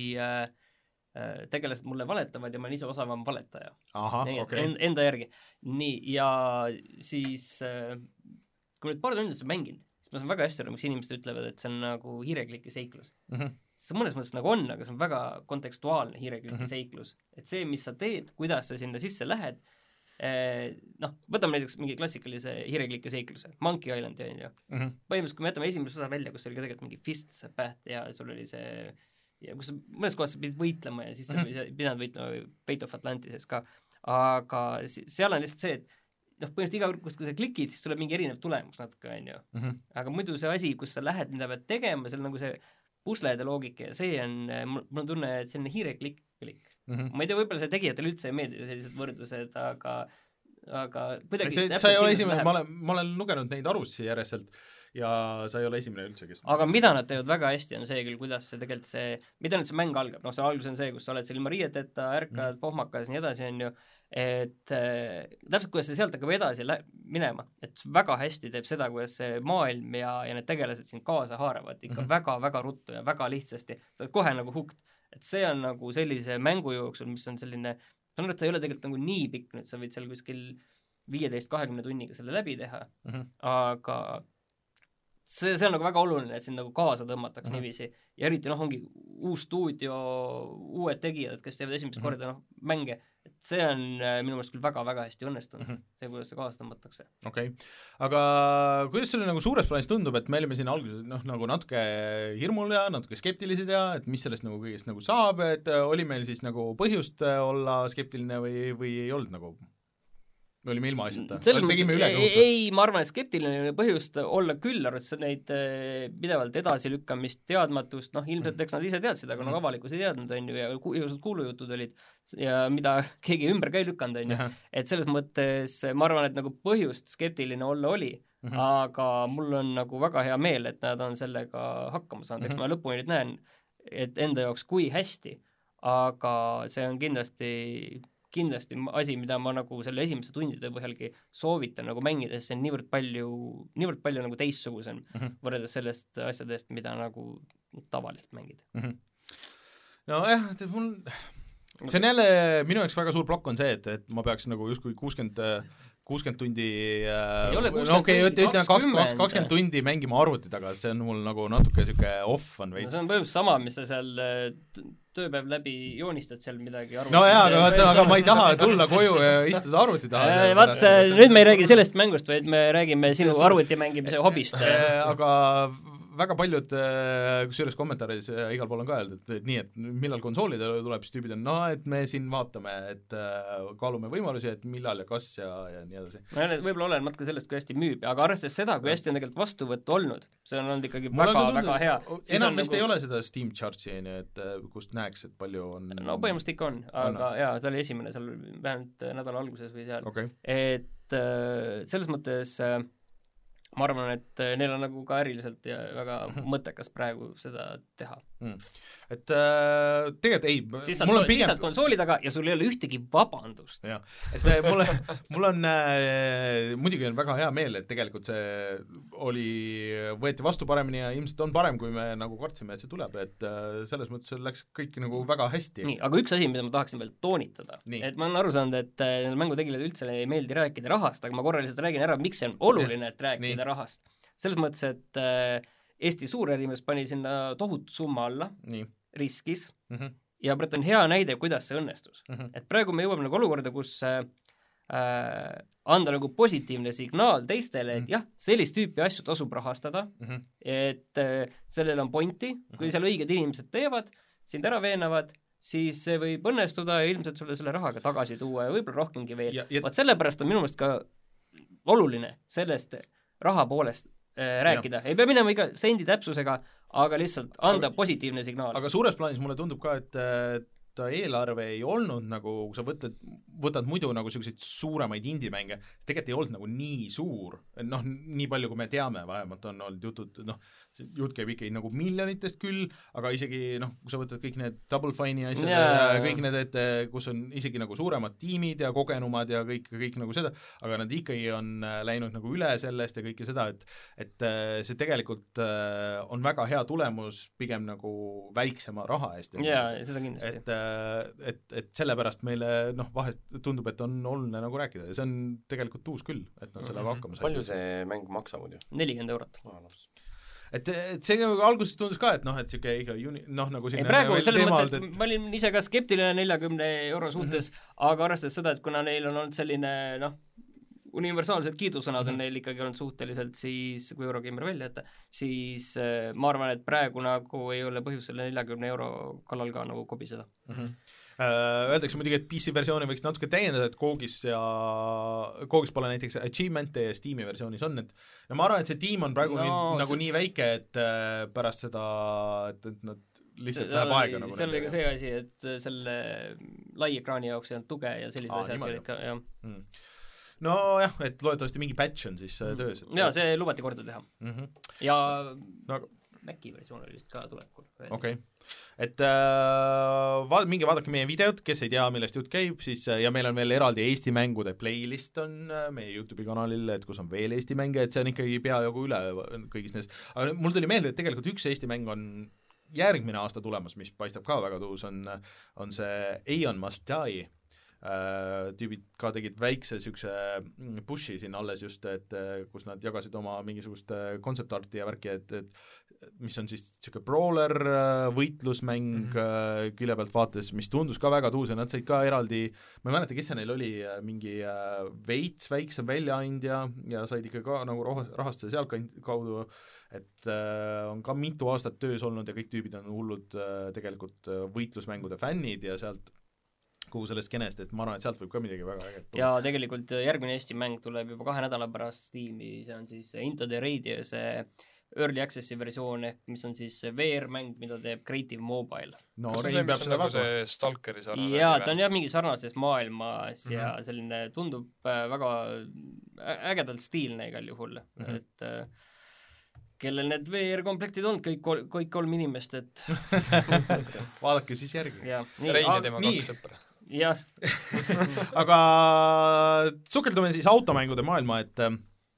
tegelased mulle valetavad ja ma olen ise osavam valetaja. Aha, okay. Enda järgi. Nii, ja siis kui nüüd paar tundi on mänginud, ma saan väga hästi aru, miks inimesed ütlevad, et see on nagu hiireklikki seiklus. Mm-hmm. See mõnes mõttes nagu on, aga see on väga kontekstuaalne hiireklikki mm-hmm. seiklus. Et see, mis sa teed, kuidas sa sinna sisse lähed, eh, noh, võtame näiteks mingi klassikalise hiireklikki seikluse, Monkey Island on ju. Mm-hmm. Põhimõtteliselt, kui me jätame esimese osa välja, kus oli ka tegelikult mingi Fists Path ja sul oli see, ja kus mõnes kohas sa pidid võitlema ja siis sa mm-hmm. pidanud võitlema Fate of Atlantises ka, aga seal on lihtsalt see, et noh, põhimõtteliselt iga kord, kui sa klikid, siis tuleb mingi erinev tulemus natuke, on ju. Mm-hmm. Aga muidu see asi, kus sa lähed, mida pead tegema, see on nagu see puslede loogika ja see on, mul on tunne, et selline hiireklikk-klikk. Mm-hmm. Ma ei tea, võib-olla see tegijatele üldse ei meeldi sellised võrdlused, aga aga kuidagi see, sa ei ole esimene, ma olen, ma olen lugenud neid arvusi järjestelt ja sa ei ole esimene üldse, kes aga mida nad teevad väga hästi, on see küll, kuidas see tegelikult see, mida nüüd see mäng algab, noh, see algus on see, kus sa oled seal ilma riieteta, ärkad, mm. pohmakas ja nii edasi, on ju, et äh, täpselt kuidas see sealt hakkab edasi lä- minema, et väga hästi teeb seda, kuidas see maailm ja, ja need tegelased sind kaasa haaravad ikka mm-hmm. väga-väga ruttu ja väga lihtsasti, sa oled kohe nagu hukt, et see on nagu sellise mängu jooksul, mis on selline, ma arvan, et ta ei ole tegelikult nagu nii pikk, nüüd sa võid seal kuskil viieteist kahekümne tunniga selle läbi teha, mm-hmm. aga see, see on nagu väga oluline, et sind nagu kaasa tõmmataks mm-hmm. niiviisi ja eriti noh, ongi uus stuudio, uued tegijad, kes teevad esimest mm-hmm. korda noh, mänge, et see on minu meelest küll väga-väga hästi õnnestunud mm, -hmm. see, kuidas see kaasa tõmmatakse. Okei okay., aga kuidas sulle nagu suures plaanis tundub, et me olime siin alguses noh, nagu natuke hirmul ja natuke skeptilised ja et mis sellest nagu kõigest nagu saab, et oli meil siis nagu põhjust olla skeptiline või, või ei olnud nagu me olime ilma asjata. Tegime üle ei, ei, ma arvan, et skeptiline põhjust olla küll, arvates neid pidevalt edasilükkamist, teadmatust, noh, ilmselt eks nad ise teadsid, aga noh, avalikkus ei teadnud, on ju, ja igasugused kuulujutud olid ja mida keegi ümber ka ei lükanud, on ju. Et selles mõttes ma arvan, et nagu põhjust skeptiline olla oli, mm-hmm. aga mul on nagu väga hea meel, et nad on sellega hakkama saanud, eks mm-hmm. ma lõpuni nüüd näen, et enda jaoks kui hästi, aga see on kindlasti kindlasti asi, mida ma nagu selle esimese tundide põhjalgi soovitan nagu mängides, see on niivõrd palju, niivõrd palju nagu teistsugusem mm-hmm. võrreldes sellest asjadest, mida nagu tavaliselt mängid. Mm-hmm. No jah, et mul see on jälle, minu jaoks väga suur plokk on see, et, et ma peaks nagu justkui kuuskümmend kuuskümmend tundi ei ole kuuskümmend no okei okay,, ütlen kakskümmend, kakskümmend tundi mängima arvuti taga, see on mul nagu natuke niisugune off on veits. No see on põhimõtteliselt sama, mis sa seal tööpäev läbi joonistad seal midagi arvuti. No jaa, aga, aga, aga ma ei taha tulla koju ja istuda arvuti taha. Vaat, nüüd me ei räägi sellest mängust, vaid me räägime sinu arvuti mängimise hobist. Aga väga paljud, kusjuures kommentaaris igal pool on ka öeldud, et nii, et millal konsoolidele tuleb, siis tüübid on, no, et me siin vaatame, et kaalume võimalusi, et millal ja kas ja, ja nii edasi. No võib-olla olen natuke sellest, kui hästi müüb, aga arvestades seda, kui hästi on tegelikult vastuvõtt olnud, see on olnud ikkagi väga-väga hea. Enam vist nagu... ei ole seda Steam Charge'i, et kust näeks, et palju on... No põhimõtteliselt ikka on, aga on. Jaa, ta oli esimene seal vähemalt nädala alguses või seal. Okay. Et selles mõttes... ma arvan, et neil on nagu ka äriliselt ja väga mõttekas praegu seda teha mm.. et äh, tegelikult ei, siis mul on pigem... konsooli taga ja sul ei ole ühtegi vabandust. Jah, et mul, mul on äh, muidugi on väga hea meel, et tegelikult see oli, võeti vastu paremini ja ilmselt on parem, kui me nagu kartsime, et see tuleb, et äh, selles mõttes läks kõik nagu väga hästi. Nii, aga üks asi, mida ma tahaksin veel toonitada, Nii. et ma olen aru saanud, et äh, mängutegijale üldse ei meeldi rääkida rahast, aga ma korra lihtsalt räägin ära, miks see on oluline, et rääkida Nii. rahast. Selles mõttes, et äh, Eesti suurärimees pani sinna tohutu summa alla, Nii. riskis mm-hmm. ja praegu on hea näide, kuidas see õnnestus. Mm-hmm. Et praegu me jõuame nagu olukorda, kus äh, anda nagu positiivne signaal teistele, et mm-hmm. jah, sellist tüüpi asju tasub rahastada, mm-hmm. et äh, sellel on pointi, kui mm-hmm. seal õiged inimesed teevad, sind ära veenavad, siis see võib õnnestuda ja ilmselt sulle selle rahaga tagasi tuua ja võib-olla rohkemgi veel. Vaat sellepärast on minu meelest ka oluline sellest raha poolest äh, rääkida. Ei pea minema iga sendi täpsusega, aga lihtsalt anda aga, positiivne signaal. Aga suures plaanis mulle tundub ka, et ta eelarve ei olnud nagu, kui sa võtad, võtad muidu nagu selliseid suuremaid indie-mänge, tegelikult ei olnud nagu nii suur, noh, nii palju, kui me teame, vähemalt on olnud jutud, noh, jutt käib ikkagi nagu miljonitest küll, aga isegi, noh, kui sa võtad kõik need Double Fine'i asjad yeah. ja kõik need, et kus on isegi nagu suuremad tiimid ja kogenumad ja kõik, kõik nagu seda, aga nad ikkagi on läinud nagu üle sellest ja kõike seda, et et see tegelikult on väga hea tulemus pigem nagu väiksema raha eest. jaa, seda kindlasti. et et, et sellepärast meile noh, vahest tundub, et on oluline nagu rääkida ja see on tegelikult uus küll, et nad sellega mm-hmm. hakkama said. Palju see mäng maksab muidu? nelikümmend eurot. et, et see alguses tundus ka, et noh, et siuke iga uni-, noh nagu siin praegu selles mõttes, et ma olin ise ka skeptiline neljakümne euro suhtes mm-hmm. aga arvestades seda, et kuna neil on olnud selline noh, universaalsed kiidusõnad mm-hmm. on neil ikkagi olnud suhteliselt siis, kui Eurogeimer välja jätta, siis äh, ma arvan, et praegu nagu ei ole põhjust selle neljakümne euro kallal ka nagu kobiseda mm-hmm. Öeldakse muidugi, et P C versiooni võiks natuke täiendada, et Koogis ja Koogis pole näiteks achievement'e ja Steam'i versioonis on, et no ma arvan, et see tiim on praegu no, nii, nagu nii väike, et pärast seda, et, et nad lihtsalt läheb aega nagu see oli ka see asi, et selle lai ekraani jaoks ei olnud tuge ja sellised Aa, asjad olid ka, jah mm. no jah, et loodetavasti mingi patch on siis mm. töös. jaa, see lubati korda teha mm-hmm. ja no, Maci versioon oli vist ka tulekul. okei okay., et äh, va-, minge vaadake meie videot, kes ei tea, millest jutt käib, siis ja meil on veel eraldi Eesti mängude playlist on meie YouTube'i kanalil, et kus on veel Eesti mänge, et see on ikkagi peaaegu üle kõigis neis, aga mul tuli meelde, et tegelikult üks Eesti mäng on järgmine aasta tulemas, mis paistab ka väga tuus, on, on see Aeon Must Die. Uh, tüübid ka tegid väikse niisuguse pushi siin alles just, et kus nad jagasid oma mingisugust kontseptarti ja värki, et, et mis on siis niisugune brawler, võitlusmäng mm-hmm. külje pealt vaates, mis tundus ka väga tuus ja nad said ka eraldi, ma ei mäleta, kes see neil oli, mingi veits väiksem väljaandja ja said ikka ka nagu rahastada sealt kaudu, et uh, on ka mitu aastat töös olnud ja kõik tüübid on hullud uh, tegelikult uh, võitlusmängude fännid ja sealt kuhu sellest skenest, et ma arvan, et sealt võib ka midagi väga äget tulla. Ja tegelikult järgmine Eesti mäng tuleb juba kahe nädala pärast Steam'i, see on siis Into the Radio, see Early Access'i versioon, ehk mis on siis V R-mäng, mida teeb Creative Mobile. No, kas see, mis on nagu see Stalkeri sarnane? Jaa, ta on jah mingi sarnases maailmas mm-hmm. ja selline tundub väga ägedalt stiilne igal juhul, mm-hmm. et äh, kellel need V R-komplektid on, kõik, kõik kolm inimest, et vaadake siis järgi. Rein ja tema kaks sõpra. jah aga sukeldume siis automängude maailma, et äh,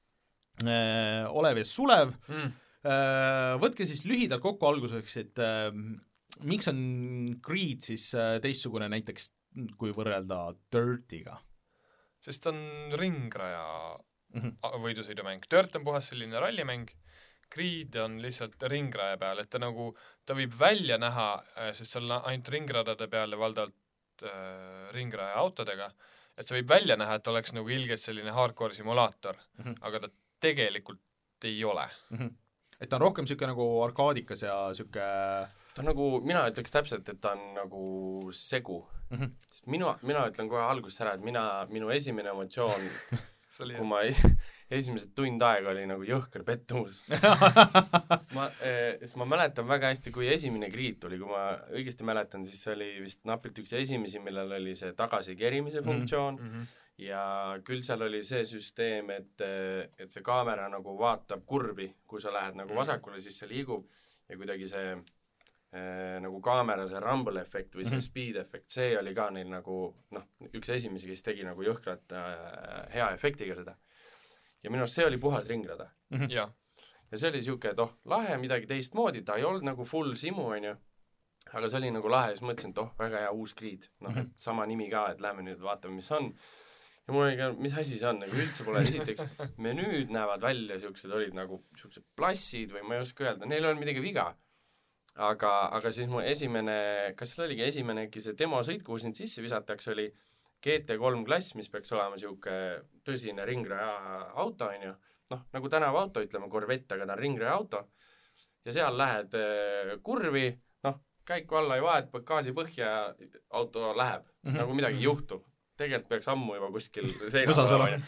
Olev ja Sulev mm. äh, võtke siis lühidalt kokku alguseks, et äh, miks on Creed siis äh, teistsugune näiteks, kui võrrelda Dirtiga? Sest on ringraja mm-hmm. võidusõidumäng. Dirt on puhas selline rallimäng, Creed on lihtsalt ringraja peal, et ta nagu, ta võib välja näha, sest seal on ainult ringradade peal ja valdavalt äh, ringraja autodega, et see võib välja näha, et oleks nagu ilges selline hardcore simulaator mm-hmm. aga ta tegelikult ei ole mm-hmm. et ta on rohkem niisugune nagu arkaadikas ja niisugune ta on nagu, mina ütleks täpselt, et ta on nagu segu mm-hmm. sest minu, mina ütlen kohe algusest ära, et mina, minu esimene emotsioon kui ma es, esimesed tund aega oli nagu jõhker pettumus sest ma, eh, sest ma mäletan väga hästi, kui esimene Creed tuli, kui ma õigesti mäletan, siis see oli vist napilt üks esimesi, millel oli see tagasikerimise funktsioon mm-hmm. ja küll seal oli see süsteem, et, et see kaamera nagu vaatab kurvi, kui sa lähed nagu vasakule, siis see liigub ja kuidagi see eh, nagu kaamera, see rumble efekt või see mm-hmm. speed efekt, see oli ka neil nagu noh, üks esimesi, kes tegi nagu jõhkrat äh, hea efektiga seda. Ja minu arust see oli puhas ringrada mm-hmm. ja. ja see oli niisugune, et oh, lahe, midagi teistmoodi, ta ei olnud nagu full simu, on ju, aga see oli nagu lahe ja siis mõtlesin, et oh, väga hea uus Creed, noh mm-hmm., et sama nimi ka, et lähme nüüd vaatame, mis on ja mul oli ka, mis asi see on, nagu üldse pole esiteks menüüd näevad välja, niisugused olid nagu niisugused plassid või ma ei oska öelda, neil on midagi viga aga, aga siis mu esimene, kas seal oligi esimene äkki see demosõit, kuhu sind sisse visatakse, oli G T kolm klass, mis peaks olema niisugune tõsine ringraja auto, on ju, noh, nagu tänavaauto, ütleme Corvette, aga ta on ringraja auto ja seal lähed kurvi, noh, käiku alla ei vahet, gaasi põhja ja auto läheb mm, -hmm. nagu midagi ei juhtu. Tegelikult peaks ammu juba kuskil seina olema.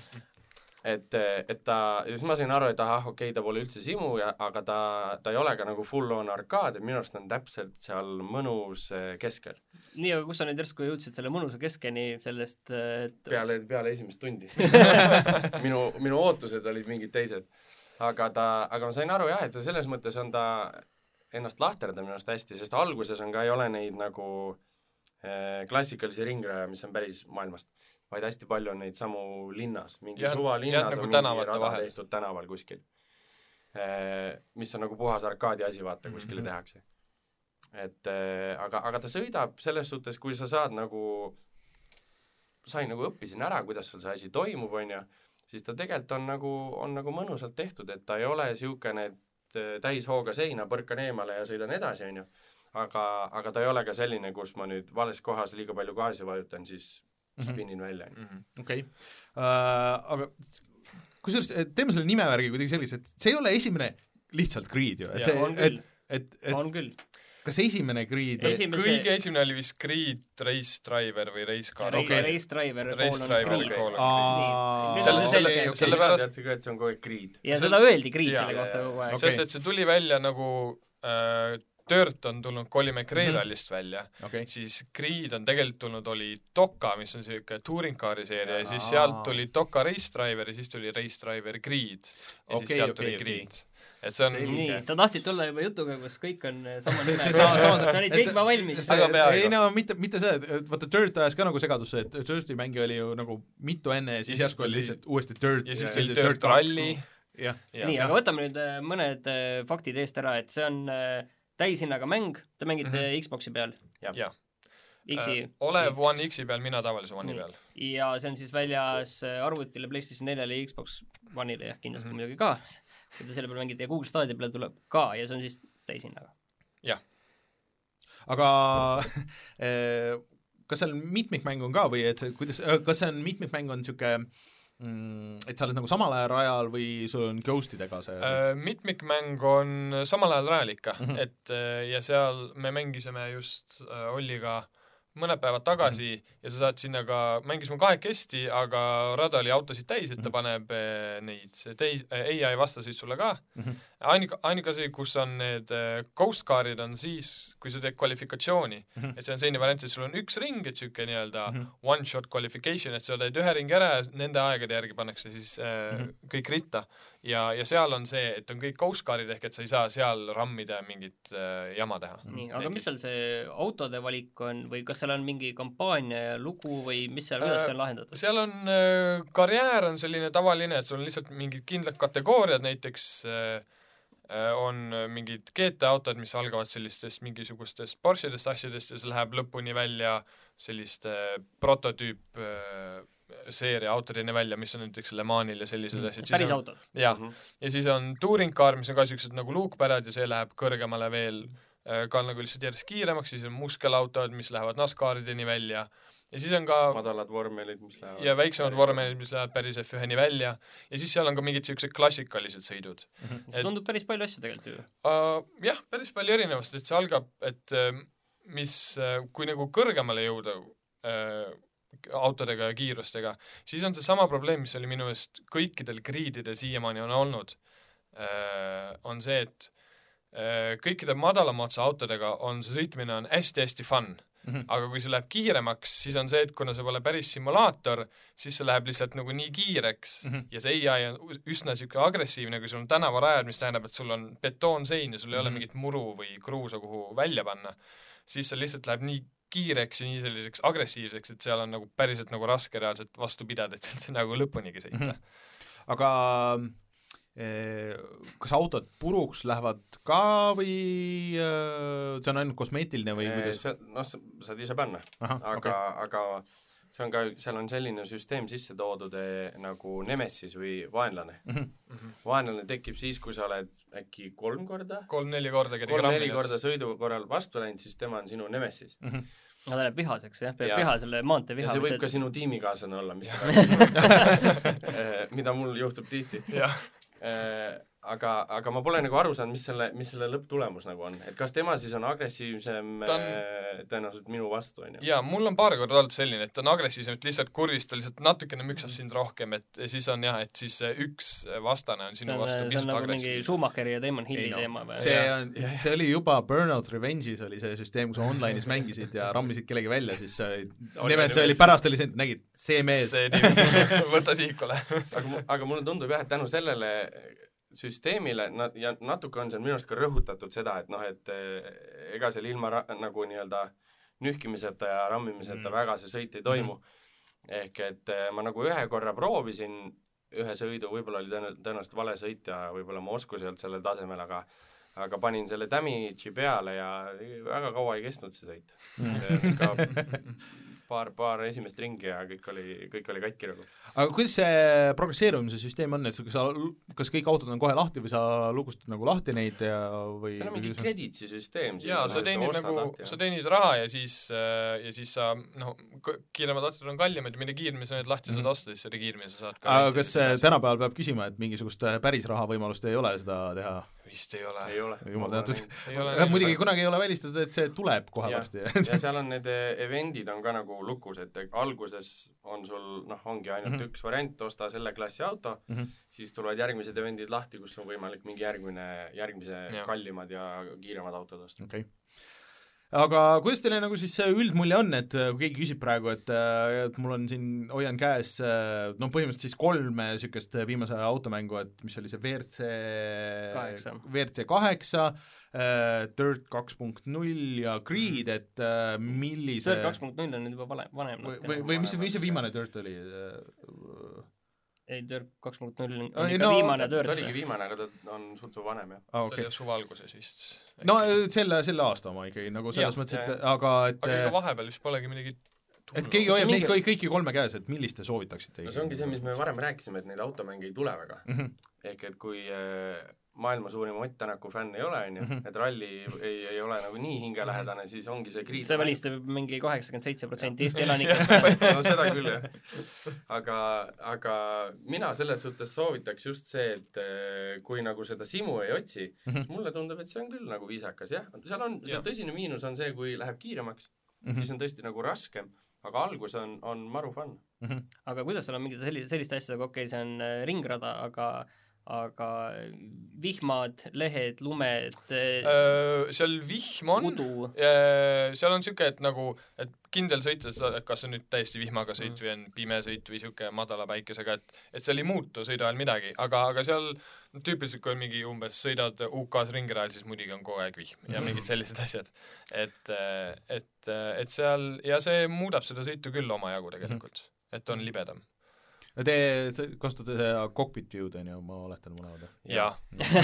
et, et ta, ja siis ma sain aru, et ahah, okei okay,, ta pole üldse simu, ja, aga ta, ta ei ole ka nagu full on arkaad, et minu arust on täpselt seal mõnus keskel. Nii, aga kus sa nüüd järsku jõudsid selle mõnusa keskeni sellest, et peale, peale esimest tundi minu, minu ootused olid mingid teised. Aga ta, aga ma sain aru jah, et selles mõttes on ta ennast lahterdab minu arust hästi, sest alguses on ka, ei ole neid nagu eh, klassikalisi ringraja, mis on päris maailmast, vaid hästi palju on neid samu linnas, mingi ja, suva linnas nagu on mingi rada vahel. Tehtud tänaval kuskil eh,, mis on nagu puhas arkaadi asi, vaata, kuskile mm -hmm. tehakse. Et eh, aga, aga ta sõidab selles suhtes, kui sa saad nagu, sain nagu õppisin ära, kuidas sul see asi toimub, on ju, siis ta tegelikult on nagu, on nagu mõnusalt tehtud, et ta ei ole siukene, et täishooga seina, põrkan eemale ja sõidan edasi, on ju. Aga, aga ta ei ole ka selline, kus ma nüüd vales kohas liiga palju gaasi vajutan, siis mm -hmm. spinnin välja. mm -hmm. okei okay. uh,, aga kusjuures teeme selle nimevärgi kuidagi selliseks, et see ei ole esimene lihtsalt Creed ju, et see, et, et, et on küll. Kas esimene Creed Esimese... kõige esimene oli vist Creed Race Driver või Race Car okay. Race Driver Race Driver selle selle selle pärast see on kogu aeg Creed ja seda öeldi Creed selle kohta kogu aeg sest et see tuli välja nagu äh, Dirt on tulnud Colin McRae rallist mm -hmm. välja okay. siis Creed on tegelikult tulnud oli Dokka, mis on selline touring car'i seeria ja siis sealt tuli Dokka Race Driver ja siis tuli Race Driver Creed ja okay, siis sealt okay, tuli okay. Creed et see on nii, sa tahtsid tulla juba jutuga, kus kõik on sama nime sa olid kõik ma valmis ei no mitte, mitte see, et vaata Dirt ajas ka nagu segadusse, et Dirti mängi oli ju nagu mitu enne ja siis järsku oli lihtsalt uuesti Dirt ja siis tuli Dirt Rally ja. nii, aga võtame nüüd mõned faktid eest ära, et see on täishinnaga mäng, te mängite mm -hmm. Xboxi peal jah X-i äh, olev One X-i peal, mina tavalise One'i peal ja see on siis väljas arvutile, PlayStation neljale ja Xbox One'ile jah, kindlasti mm -hmm. muidugi ka kui te selle peal mängite ja Google Stadia peale tuleb ka ja see on siis täishinnaga. jah. Aga kas seal mitmikmäng on ka või et see, kuidas, kas see on mitmikmäng on niisugune mm, et sa oled nagu samal ajal rajal või sul on ghostidega see äh, mitmikmäng on samal ajal rajal ikka mm, -hmm. et ja seal me mängisime just äh, Olliga mõned päevad tagasi mm -hmm. ja sa saad sinna ka, mängisime kahekesti, aga rada oli autosid täis, et ta mm -hmm. paneb eh, neid teis, A I vastasid sulle ka mm. -hmm. ainuke, ainuke asi, kus on need eh, ghost car'id on siis, kui sa teed kvalifikatsiooni mm, -hmm. et see on selline variant, et sul on üks ring, et niisugune nii-öelda mm -hmm. one shot qualification, et sa teed ühe ringi ära ja nende aegade järgi pannakse siis eh, mm -hmm. kõik ritta. Ja, ja seal on see, et on kõik ghost car'id ehk et sa ei saa seal rammida mingit äh, jama teha. nii, aga mis seal see autode valik on või kas seal on mingi kampaania ja lugu või mis seal, kuidas see on lahendatud? Seal on äh, karjäär on selline tavaline, et sul on lihtsalt mingid kindlad kategooriad, näiteks äh, on mingid G T autod, mis algavad sellistest mingisugustest Porschedest asjadest ja see läheb lõpuni välja selliste äh, prototüüp äh, seeria autodeni välja, mis on näiteks Le Manil ja sellised mm. asjad. Päris autod? Jah. Mm -hmm. Ja siis on touring car, mis on ka sellised nagu luukpärad ja see läheb kõrgemale veel ka nagu lihtsalt järjest kiiremaks, siis on muskelautod, mis lähevad NASCARideni välja ja siis on ka madalad vormelid, mis lähevad ja väiksemad vormelid, mis lähevad päris F üheni välja ja siis seal on ka mingid sellised klassikalised sõidud. Mm -hmm. See tundub päris palju asju tegelikult ju. Uh, jah, päris palju erinevust, et see algab, et mis, kui nagu kõrgemale jõuda uh, autodega ja kiirustega, siis on see sama probleem, mis oli minu eest kõikidel Creedidel siiamaani on olnud, on see, et kõikide madalama otsa autodega on see sõitmine on hästi-hästi fun mm, -hmm. aga kui see läheb kiiremaks, siis on see, et kuna see pole päris simulaator, siis see läheb lihtsalt nagu nii kiireks mm -hmm. ja see A I on üsna niisugune agressiivne, kui sul on tänavarajad, mis tähendab, et sul on betoonsein ja sul ei mm -hmm. ole mingit muru või kruusa, kuhu välja panna, siis see lihtsalt läheb nii kiireks ja nii selliseks agressiivseks, et seal on nagu päriselt nagu raske reaalselt vastu pidada, et see nagu lõpunigi sõita mm. -hmm. Aga eh, kas autod puruks lähevad ka või eh, see on ainult kosmeetiline või kuidas? Noh, sa saad ise panna, Aha, aga okay., aga see on ka, seal on selline süsteem sisse toodud eh, nagu Nemesis või vaenlane mm. -hmm. vaenlane tekib siis, kui sa oled äkki kolm korda kolm-neli korda kolm-neli korda sõidu korral vastu läinud, siis tema on sinu Nemesis mm. -hmm. no ta läheb vihaseks, jah, peab viha selle maantee viha. Ja see võib ka sinu tiimikaaslane olla, mis mida mul juhtub tihti. aga, aga ma pole nagu aru saanud, mis selle, mis selle lõpptulemus nagu on, et kas tema siis on agressiivsem on... tõenäoliselt minu vastu, on ju? jaa, mul on paar korda olnud selline, et ta on agressiivsem, et lihtsalt kurjist, ta lihtsalt natukene müksab mm. sind rohkem, et siis on jah, et siis üks vastane on sinu on, vastu pisut nagu agressiivsem. mingi Schumacheri ja Damon Hilli no, teema või? see on, see oli juba Burnout Revenge'is oli see süsteem, kus online'is mängisid ja rammisid kellegi välja, siis nimes oli, pärast oli see, nägid, see mees. see nii, võta sihikule. aga, aga mulle tundub jah, et tänu sellele süsteemile na- ja natuke on seal minu arust ka rõhutatud seda, et noh, et ega seal ilma ra- nagu nii-öelda nühkimiseta ja rammimiseta mm. väga see sõit ei toimu mm.. ehk et ma nagu ühe korra proovisin ühe sõidu, võib-olla oli tõen- tõenäoliselt vale sõit ja võib-olla ma oskus ei olnud sellel tasemel, aga aga panin selle damage'i peale ja väga kaua ei kestnud see sõit mm.. ka paar, paar esimest ringi ja kõik oli, kõik oli katki nagu. Aga kuidas see progresseerumise süsteem on, et sa, kas kõik autod on kohe lahti või sa lugustad nagu lahti neid ja või see on mingi kreditsi süsteem. Jaa, sa teenid nagu, sa teenid raha ja siis, ja siis sa, noh, kiiremad autod on kallimad ja mida kiiremini sa need lahti saad mm-hmm. osta, siis seda kiiremini sa saad ka aga kas tänapäeval peab küsima, et mingisugust päris raha võimalust ei ole seda teha? Vist ei ole. Ei ole. Jumal teatud. Muidugi kunagi ei ole välistatud, et see tuleb kohe varsti. ja seal on need eventid on ka nagu lukus, et alguses on sul, noh, ongi ainult mm-hmm. üks variant, osta selle klassi auto, mm-hmm. siis tulevad järgmised eventid lahti, kus on võimalik mingi järgmine, järgmise ja. kallimad ja kiiremad autod osta. Okei. Okay. Aga kuidas teile nagu siis üldmulje on, et kui keegi küsib praegu, et, et mul on siin, hoian käes no põhimõtteliselt siis kolme niisugust viimase aja automängu, et mis oli see V R C kaheksa, V R C kaheksa, Dirt kaks punkt null ja Creed, et millise Dirt kaks punkt null on nüüd juba vanem, vanem või, või, või mis, mis see viimane Dirt oli? ei, Dirt kaks punkt null on ikka no, viimane Dirt. Ta oligi viimane, aga ta on suht su vanem, jah. Ah, okay. Ta oli suve alguses vist. No selle, selle aasta oma ikkagi, nagu selles ja, mõttes, et ja, aga et aga ega vahepeal vist polegi midagi tulnud. Et keegi hoiab neid mingi... kõiki kolme käes, et milliste soovitaksite? No see ongi see, mis me varem rääkisime, et neid automänge ei tule väga. Mm-hmm. Ehk et kui maailma suurim Ott Tänaku fänn ei ole, on ju, mm-hmm. et ralli ei, ei ole nagu nii hingelähedane, siis ongi see Creed. see välistab mingi kaheksakümmend seitse protsenti Eesti elanikest. no seda küll, jah. Aga, aga mina selles suhtes soovitaks just see, et kui nagu seda simu ei otsi, mm-hmm. mulle tundub, et see on küll nagu viisakas, jah. Seal on, see tõsine miinus on see, kui läheb kiiremaks, mm-hmm. siis on tõesti nagu raskem, aga algus on, on maru fun. Mm-hmm. Aga kuidas seal on mingid sellist, sellist asja, okei okay,, see on ringrada, aga aga vihmad, lehed, lumed öö, seal vihm on, seal on niisugune, et nagu, et kindel sõit, et kas on nüüd täiesti vihmaga sõit mm. või on pime sõit või niisugune madala päikesega, et, et seal ei muutu sõidu ajal midagi, aga, aga seal tüüpiliselt, kui on mingi umbes sõidad U K-s ringrajal, siis muidugi on kogu aeg vihm ja mingid sellised asjad. Et, et, et seal, ja see muudab seda sõitu küll omajagu tegelikult, et on libedam. Te kasutate seda cockpit view'd, on ju, ma oletan mõlemad? Jah.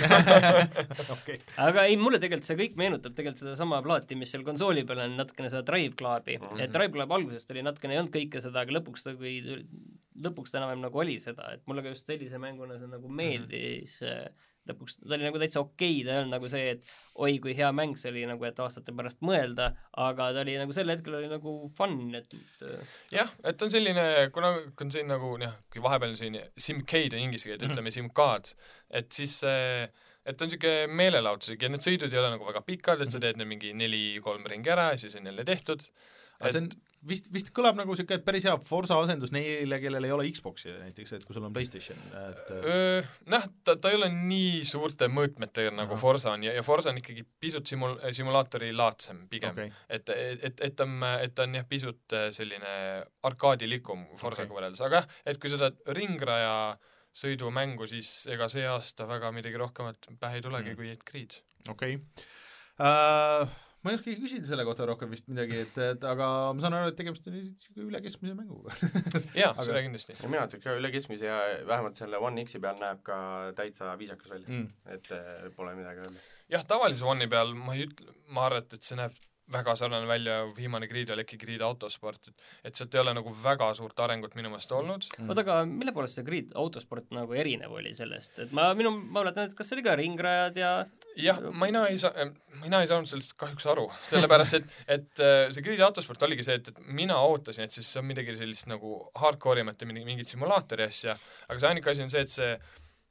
okay. Aga ei, mulle tegelikult see kõik meenutab tegelikult seda sama plaati, mis seal konsooli peal on natukene seda Drive Clubi. Mm-hmm. Et Drive Club algusest oli natukene, ei olnud kõike seda, aga lõpuks ta, kui lõpuks ta enam nagu oli seda, et mulle ka just sellise mänguna see nagu meeldis mm-hmm. lõpuks, ta oli nagu täitsa okei, ta ei olnud nagu see, et oi, kui hea mäng see oli nagu, et aastate pärast mõelda, aga ta oli nagu sel hetkel oli nagu fun, et jah, et on selline, kuna on siin nagu, jah, kui vahepeal on siin simcade on inglise keelt, ütleme simcad, et siis et on niisugune meelelaudusega ja need sõidud ei ole nagu väga pikad, et sa teed need mingi neli-kolm ringi ära ja siis on jälle tehtud. Et... see on vist, vist kõlab nagu niisugune päris hea Forza asendus neile, kellel ei ole Xboxi näiteks, et kui sul on PlayStation et... öö, noh, ta, ta ei ole nii suurte mõõtmetega nagu Aha. Forza on ja, ja Forza on ikkagi pisut simul, simulaatori laadsem pigem okay. et, et, et, et, on, et on jah, pisut selline arkaadilikum Forzaga okay. võrreldes, aga et kui seda ringraja sõidumängu, siis ega see aasta väga midagi rohkemat pähe ei tulegi mm. kui et Creed. Okei okay. uh... ma ei oskagi küsida selle kohta rohkem vist midagi, et, et aga ma saan aru, et tegemist on üle keskmise mänguga. jaa, aga... seda kindlasti. Ja mina ütleks ka üle keskmise ja vähemalt selle One X-i peal näeb ka täitsa viisakas välja, mm. et pole midagi öelda. Jah, tavalise One'i peal ma ei ütle, ma arvan, et see näeb väga sarnane välja viimane Creed oli äkki Creed Autosport, et, et sealt ei ole nagu väga suurt arengut minu meelest olnud. Mm. Oota, aga mille poolest see Creed Autosport nagu erinev oli sellest? Et ma, minu, ma oletan, et kas see oli ka ringrajad ja... jah, mina ei saa, mina ei saanud sellest kahjuks aru, sellepärast, et, et see Creed Autosport oligi see, et, et mina ootasin, et siis see on midagi sellist nagu hardcore imat ja mingit simulaatori asja, aga see ainuke asi on see, et see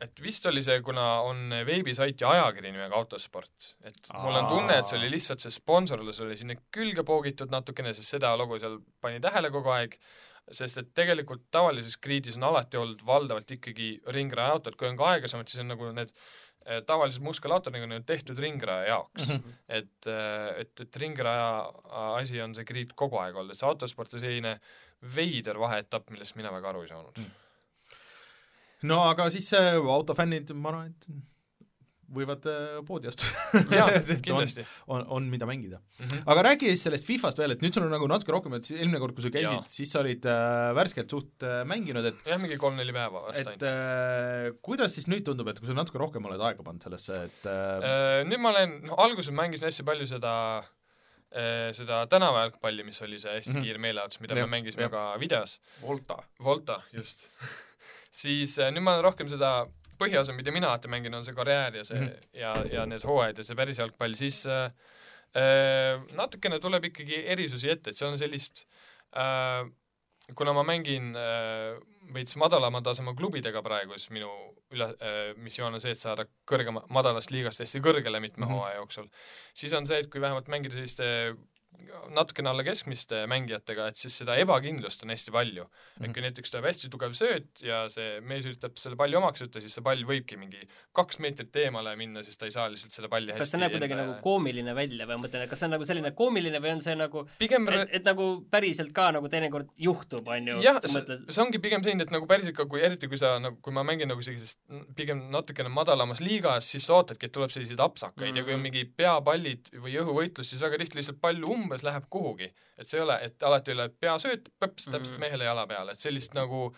et vist oli see, kuna on veebisait ja ajakiri nimega Autosport, et mul on tunne, et see oli lihtsalt see sponsorlus oli sinna külge poogitud natukene, sest seda logo seal pani tähele kogu aeg, sest et tegelikult tavalises Gridis on alati olnud valdavalt ikkagi ringraja autod, kui on ka aegasemad, siis on nagu need tavalised muskelaatorniga on tehtud ringraja jaoks mm. -hmm. et, et, et ringraja asi on see Grid kogu aeg olnud, et see Autosport on selline veider vaheetapp, millest mina väga aru ei saanud mm. No aga siis äh, autofännid, ma arvan, et võivad äh, poodi astuda. Jaa, kindlasti. On, on, on mida mängida. Mm -hmm. Aga räägi siis sellest Fifast veel, et nüüd sul on nagu natuke rohkem, et eelmine kord, kui sa käisid, siis sa olid äh, värskelt suht äh, mänginud, et jah, mingi kolm-neli päeva vast ainult. Äh, kuidas siis nüüd tundub, et kui sa natuke rohkem oled aega pannud sellesse, et äh... Äh, nüüd ma olen, no alguses mängisin hästi palju seda äh, seda tänavajalgpalli, mis oli see hästi mm -hmm. kiire meeleaudus, mida ja, me mängisime ja. ka videos. Volta. Volta, just siis äh, nüüd ma olen rohkem seda põhiosa, mida mina alati mängin, on see karjäär ja see mm -hmm. ja, ja need hooajad ja see päris jalgpall, siis äh, äh, natukene tuleb ikkagi erisusi ette, et seal on sellist äh, kuna ma mängin äh, veits madalama tasema klubidega praegu, siis minu üle, äh, missioon on see, et saada kõrgema, madalast liigast hästi kõrgele mitme mm -hmm. hooaja jooksul, siis on see, et kui vähemalt mängida selliste natukene alla keskmiste mängijatega, et siis seda ebakindlust on hästi palju mm. -hmm. et kui näiteks tuleb hästi tugev sööt ja see mees üritab selle palli omaks võtta, siis see pall võibki mingi kaks meetrit eemale minna, siis ta ei saa lihtsalt selle palli hästi kas see näeb kuidagi enda... nagu koomiline välja või mõtlen, et kas see on nagu selline koomiline või on see nagu pigem... et, et nagu päriselt ka nagu teinekord juhtub, on ju? jah, see, see ongi pigem selline, et nagu päriselt ka, kui eriti kui sa, nagu, kui ma mängin nagu sellisest pigem natukene madalamas liigas, siis sa ootadki, et tuleb selliseid apsakaid mm -hmm. ja kui on mingi peapallid või õhuvõitlus, siis väga tihti lihtsalt pall umbes läheb kuhugi, et see ei ole, et alati üle peasööt, põps, täpselt mehele jala peale, et sellist nagu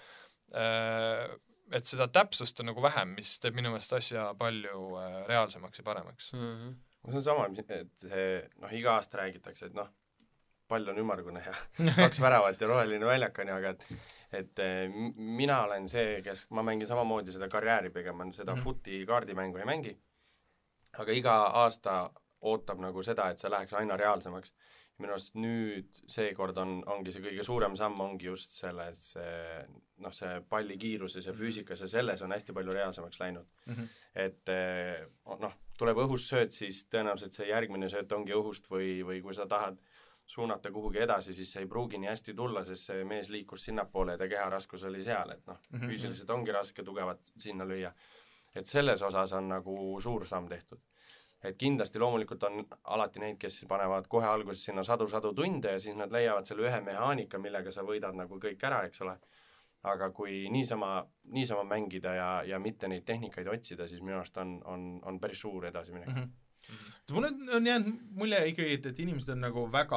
äh, et seda täpsust on nagu vähem, mis teeb minu meelest asja palju äh, reaalsemaks ja paremaks mm. -hmm. see on sama, et see, noh, iga aasta räägitakse, et noh, pall on ümmargune ja kaks väravat ja roheline väljak on ju, aga et et mina olen see, kes, ma mängin samamoodi seda karjääri pigem, on seda mm -hmm. footi kaardimängu ei mängi, aga iga aasta ootab nagu seda, et see läheks aina reaalsemaks. Minu arust nüüd seekord on, ongi see kõige suurem samm ongi just selles, noh, see palli kiiruses ja füüsikas ja selles on hästi palju reaalsemaks läinud mm. -hmm. et noh, tuleb õhust sööt, siis tõenäoliselt see järgmine sööt ongi õhust või, või kui sa tahad suunata kuhugi edasi, siis see ei pruugi nii hästi tulla, sest see mees liikus sinnapoole ja ta keharaskus oli seal, et noh mm, -hmm. füüsiliselt ongi raske tugevat sinna lüüa. Et selles osas on nagu suur samm tehtud. Et kindlasti loomulikult on alati neid, kes panevad kohe alguses sinna sadu-sadu tunde ja siis nad leiavad selle ühe mehaanika, millega sa võidad nagu kõik ära, eks ole. Aga kui niisama, niisama mängida ja, ja mitte neid tehnikaid otsida, siis minu arust on, on, on päris suur edasiminek. Mm -hmm. mul on, on jäänud mulje ikkagi, et, et inimesed on nagu väga,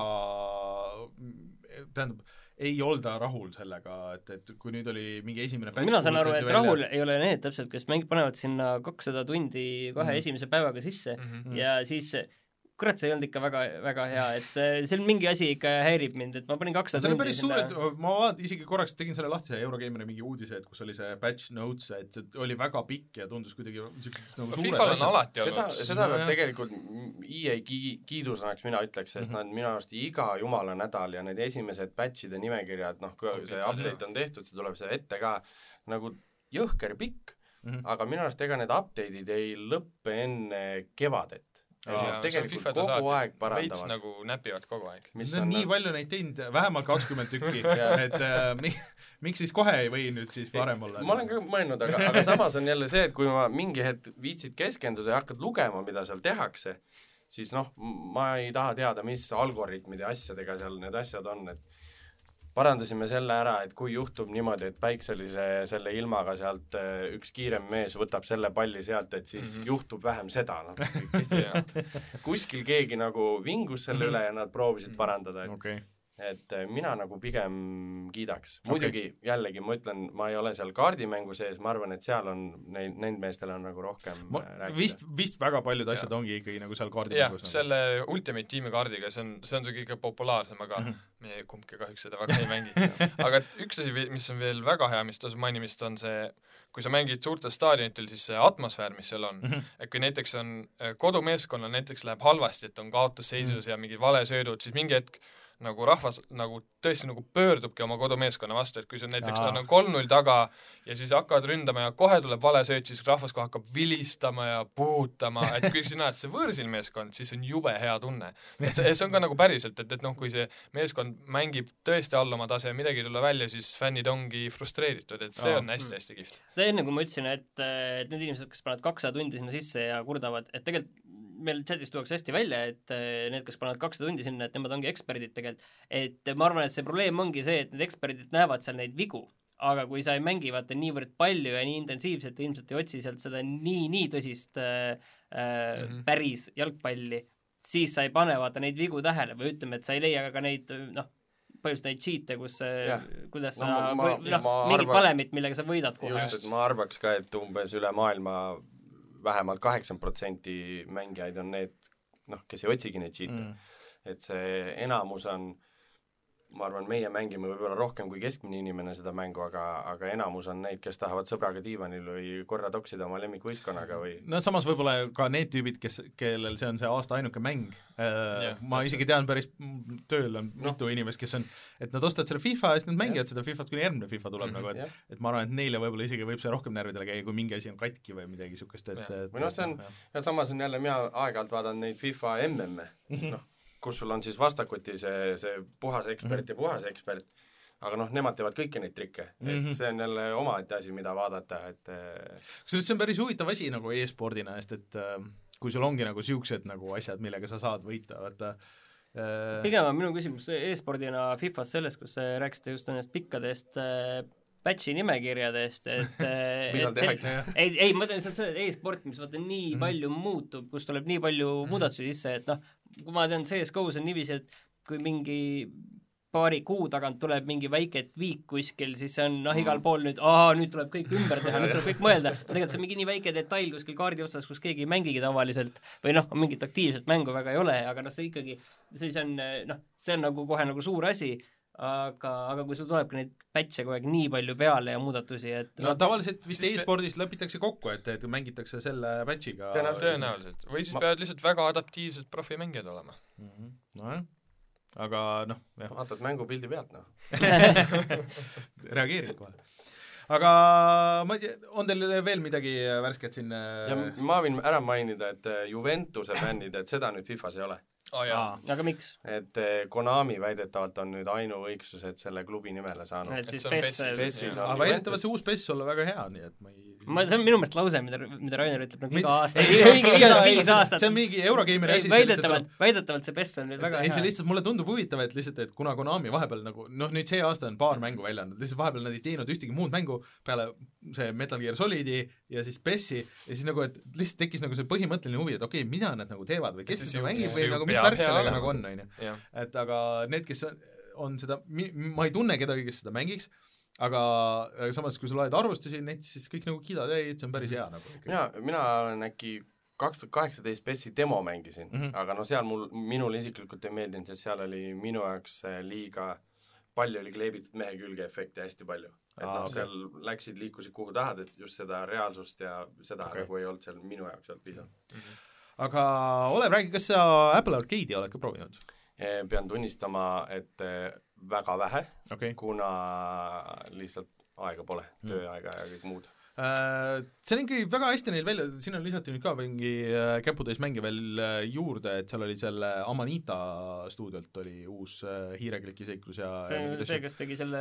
tähendab, ei olda rahul sellega, et, et kui nüüd oli mingi esimene päts, mina saan aru, et välja... rahul ei ole need täpselt, kes mängid, panevad sinna kakssada tundi kahe mm -hmm. esimese päevaga sisse mm -hmm. ja siis kurat, see ei olnud ikka väga, väga hea, et seal mingi asi ikka häirib mind, et ma panin kakssada tundi sinna. Suur, ma vaat, isegi korraks tegin selle lahti, see Eurogeimeri mingi uudise, et kus oli see patch notes, et see oli väga pikk ja tundus kuidagi nagu FIFA on alati olnud. Seda, seda peab tegelikult E A kiidusõnaks mina ütleks, sest mm -hmm. nad minu arust iga jumala nädal ja need esimesed patchide nimekirjad, noh, kui see update on tehtud, see tuleb see ette ka nagu jõhker pikk mm, -hmm. aga minu arust ega need update'id ei lõppe enne kevadet. Ja, tegelikult kogu aeg parandavad. Veits nagu näpivad kogu aeg. Mis on, on nii palju neid teinud, vähemalt kakskümmend tükki, et äh, mi, miks siis kohe ei või nüüd siis varem olla? Ma olen ka mõelnud, aga, aga samas on jälle see, et kui ma mingi hetk viitsid keskenduda ja hakkad lugema, mida seal tehakse, siis noh, ma ei taha teada, mis algoritmide asjadega seal need asjad on, et parandasime selle ära, et kui juhtub niimoodi, et päikselise selle ilmaga sealt üks kiirem mees võtab selle palli sealt, et siis mm -hmm. juhtub vähem seda. No, kuskil keegi nagu vingus selle mm -hmm. üle ja nad proovisid parandada. Et, okay. et mina nagu pigem kiidaks. Muidugi okay. jällegi ma ütlen, ma ei ole seal kaardimängu sees, ma arvan, et seal on, neid, neid meestel on nagu rohkem ma, rääkida. Vist, vist väga paljud asjad ja. ongi ikkagi nagu seal kaardimängus. Jah, selle Ultimate Teami kaardiga, see on, see on see kõige populaarsem, aga mm -hmm. meie kumbki kahjuks seda väga ei mängi. Aga üks asi, mis on veel väga hea, mis tasub mainimist, on see, kui sa mängid suurtel staadionitel, siis see atmosfäär, mis seal on, mm -hmm. et kui näiteks on kodumeeskonnal näiteks läheb halvasti, et on kaotusseisus mm -hmm. ja mingid valesöödud, siis mingi hetk nagu rahvas nagu tõesti nagu pöördubki oma kodumeeskonna vastu, et kui see näiteks Aa. on kolm null taga ja siis hakkavad ründama ja kohe tuleb vale sööt, siis rahvas kohe hakkab vilistama ja puhutama, et kui sa näed see võõrsil meeskond, siis on jube hea tunne. Et see, see on ka nagu päriselt, et, et noh, kui see meeskond mängib tõesti all oma tase ja midagi ei tule välja, siis fännid ongi frustreeritud, et see Aa. on hästi-hästi kihvt. enne kui ma ütlesin, et, et need inimesed, kes panevad kakssada tundi sinna sisse ja kurdavad, et tegelikult meil chatis tuuakse hästi välja, et need, kes panevad kakssada tundi sinna, et nemad ongi eksperdid tegelikult, et ma arvan, et see probleem ongi see, et need eksperdid näevad seal neid vigu, aga kui sa ei mängi vaata niivõrd palju ja nii intensiivselt ja ilmselt ei otsi sealt seda nii, nii tõsist äh, mm-hmm. päris jalgpalli, siis sa ei pane vaata neid vigu tähele või ütleme, et sa ei leia ka neid, noh, põhimõtteliselt neid cheat'e, kus yeah. kuidas no, sa, ma, või, noh, mingit arva... valemit, millega sa võidad kohe. just, et ma arvaks ka, et umbes üle maailma vähemalt kaheksakümmend protsenti mängijaid on need, noh, kes ei otsigi neid cheat'e mm.. et see enamus on, ma arvan, meie mängime võib-olla rohkem kui keskmine inimene seda mängu, aga, aga enamus on neid, kes tahavad sõbraga diivanil või korra toksida oma lemmikvõistkonnaga või no samas võib-olla ka need tüübid, kes, kellel see on see aasta ainuke mäng yeah, ma isegi tean päris, tööl on no. mitu inimest, kes on, et nad ostavad selle FIFA ja siis nad mängivad yeah. seda FIFAt, kuni järgmine FIFA tuleb mm-hmm, nagu, et, yeah. et ma arvan, et neile võib-olla isegi võib see rohkem närvidele käia, kui mingi asi on katki või midagi niisugust, et, yeah. et või noh, see on, ja samas on jälle, mina aeg-ajalt vaatan neid FIFA M M-e, noh, kus sul on siis vastakuti see, see puhas ekspert mm-hmm. ja puhas ekspert, aga noh, nemad teevad kõiki neid trikke, et see on jälle omaette asi, mida vaadata, et kusjuures see on päris huvitav asi nagu e-spordina, sest et äh, kui sul ongi nagu siuksed nagu asjad, millega sa saad võita, vaata äh... pigem on minu küsimus e-spordina FIFAs selles, kus rääkisite just nendest pikkadest äh, batchi nimekirjadest, et millal tehakse, jah? ei, ei, ma ütlen lihtsalt see, et e-sport, mis vaata nii mm. palju muutub, kus tuleb nii palju mm. muudatusi sisse, et noh, kui ma tean, C S G O-s on niiviisi, et kui mingi paari kuu tagant tuleb mingi väike tweak kuskil, siis see on noh, igal pool nüüd, aa, nüüd tuleb kõik ümber teha, nüüd tuleb kõik mõelda. Tegelikult see on mingi nii väike detail kuskil kaardi otsas, kus keegi ei mängigi tavaliselt või noh, mingit aktiivset mängu väga ei ole, aga noh, see ikkagi, siis on, noh, see on nagu kohe nagu suur asi, aga, aga kui sul tulebki neid patche kogu aeg nii palju peale ja muudatusi, et no tavaliselt vist e-spordis pe... lõpitakse kokku, et, et mängitakse selle patchiga tõenäoliselt, või siis ma... peavad lihtsalt väga adaptiivsed profimängijad olema mm-hmm. no, aga noh jah. vaatad mängupildi pealt, noh reageerid kohe. Aga ma ei tea, on teil veel midagi värsket siin? Ja ma võin ära mainida, et Juventuse fännid, et seda nüüd FIFAs ei ole. Oh, jaa. Aga miks? Et Konami väidetavalt on nüüd ainuõigsused selle klubi nimele saanud. Et siis PES. Aga väidetavalt see uus PES olla väga hea, nii et ma ei... Ma, see on minu meelest lause, mida, mida Rainer ütleb nagu iga aasta. Mingi viis aastat. See on mingi Eurogame'i asi. Väidetavalt, väidetavalt see PES on nüüd väga hea. Ei, see hea. lihtsalt mulle tundub huvitav, et lihtsalt, et kuna Konami vahepeal nagu, noh nüüd see aasta on paar mängu välja andnud, lihtsalt vahepeal nad ei teinud ühtegi muud mängu peale see Metal Gear Solidi ja siis PES-i ja siis nagu, et lihtsalt tekkis nagu see põhimõtteline huvi, et okei, okay, mida nad nagu teevad või kes siis mängib või nagu mis värk sellega nagu on, on ju. Et aga need, kes on seda, ma ei tunne kedagi, kes seda mängiks, aga samas, kui sa laed arvustusi netis, siis kõik nagu kiidad, ei, et see on päris hea nagu. Mina, mina olen äkki kaks tuhat kaheksateist PES-i demo mängisin mm, -hmm. aga no seal mul, minul isiklikult ei meeldinud, sest seal oli minu jaoks liiga palju oli kleebitud mehe külge efekti hästi palju. Et Aa, noh, okay. seal läksid, liikusid kuhu tahad, et just seda reaalsust ja seda okay. nagu ei olnud seal minu jaoks seal piisav mm. -hmm. Aga Olev, räägi, kas sa Apple Arcade'i oled ka proovinud? Pean tunnistama, et väga vähe, okay. kuna lihtsalt aega pole, tööaega ja kõik muud. See on ikkagi väga hästi neil välja, siin on lisati nüüd ka mingi käputäis mänge veel juurde, et seal oli selle Amanita stuudiolt oli uus hiireklikiseiklus ja see on see, kes tegi selle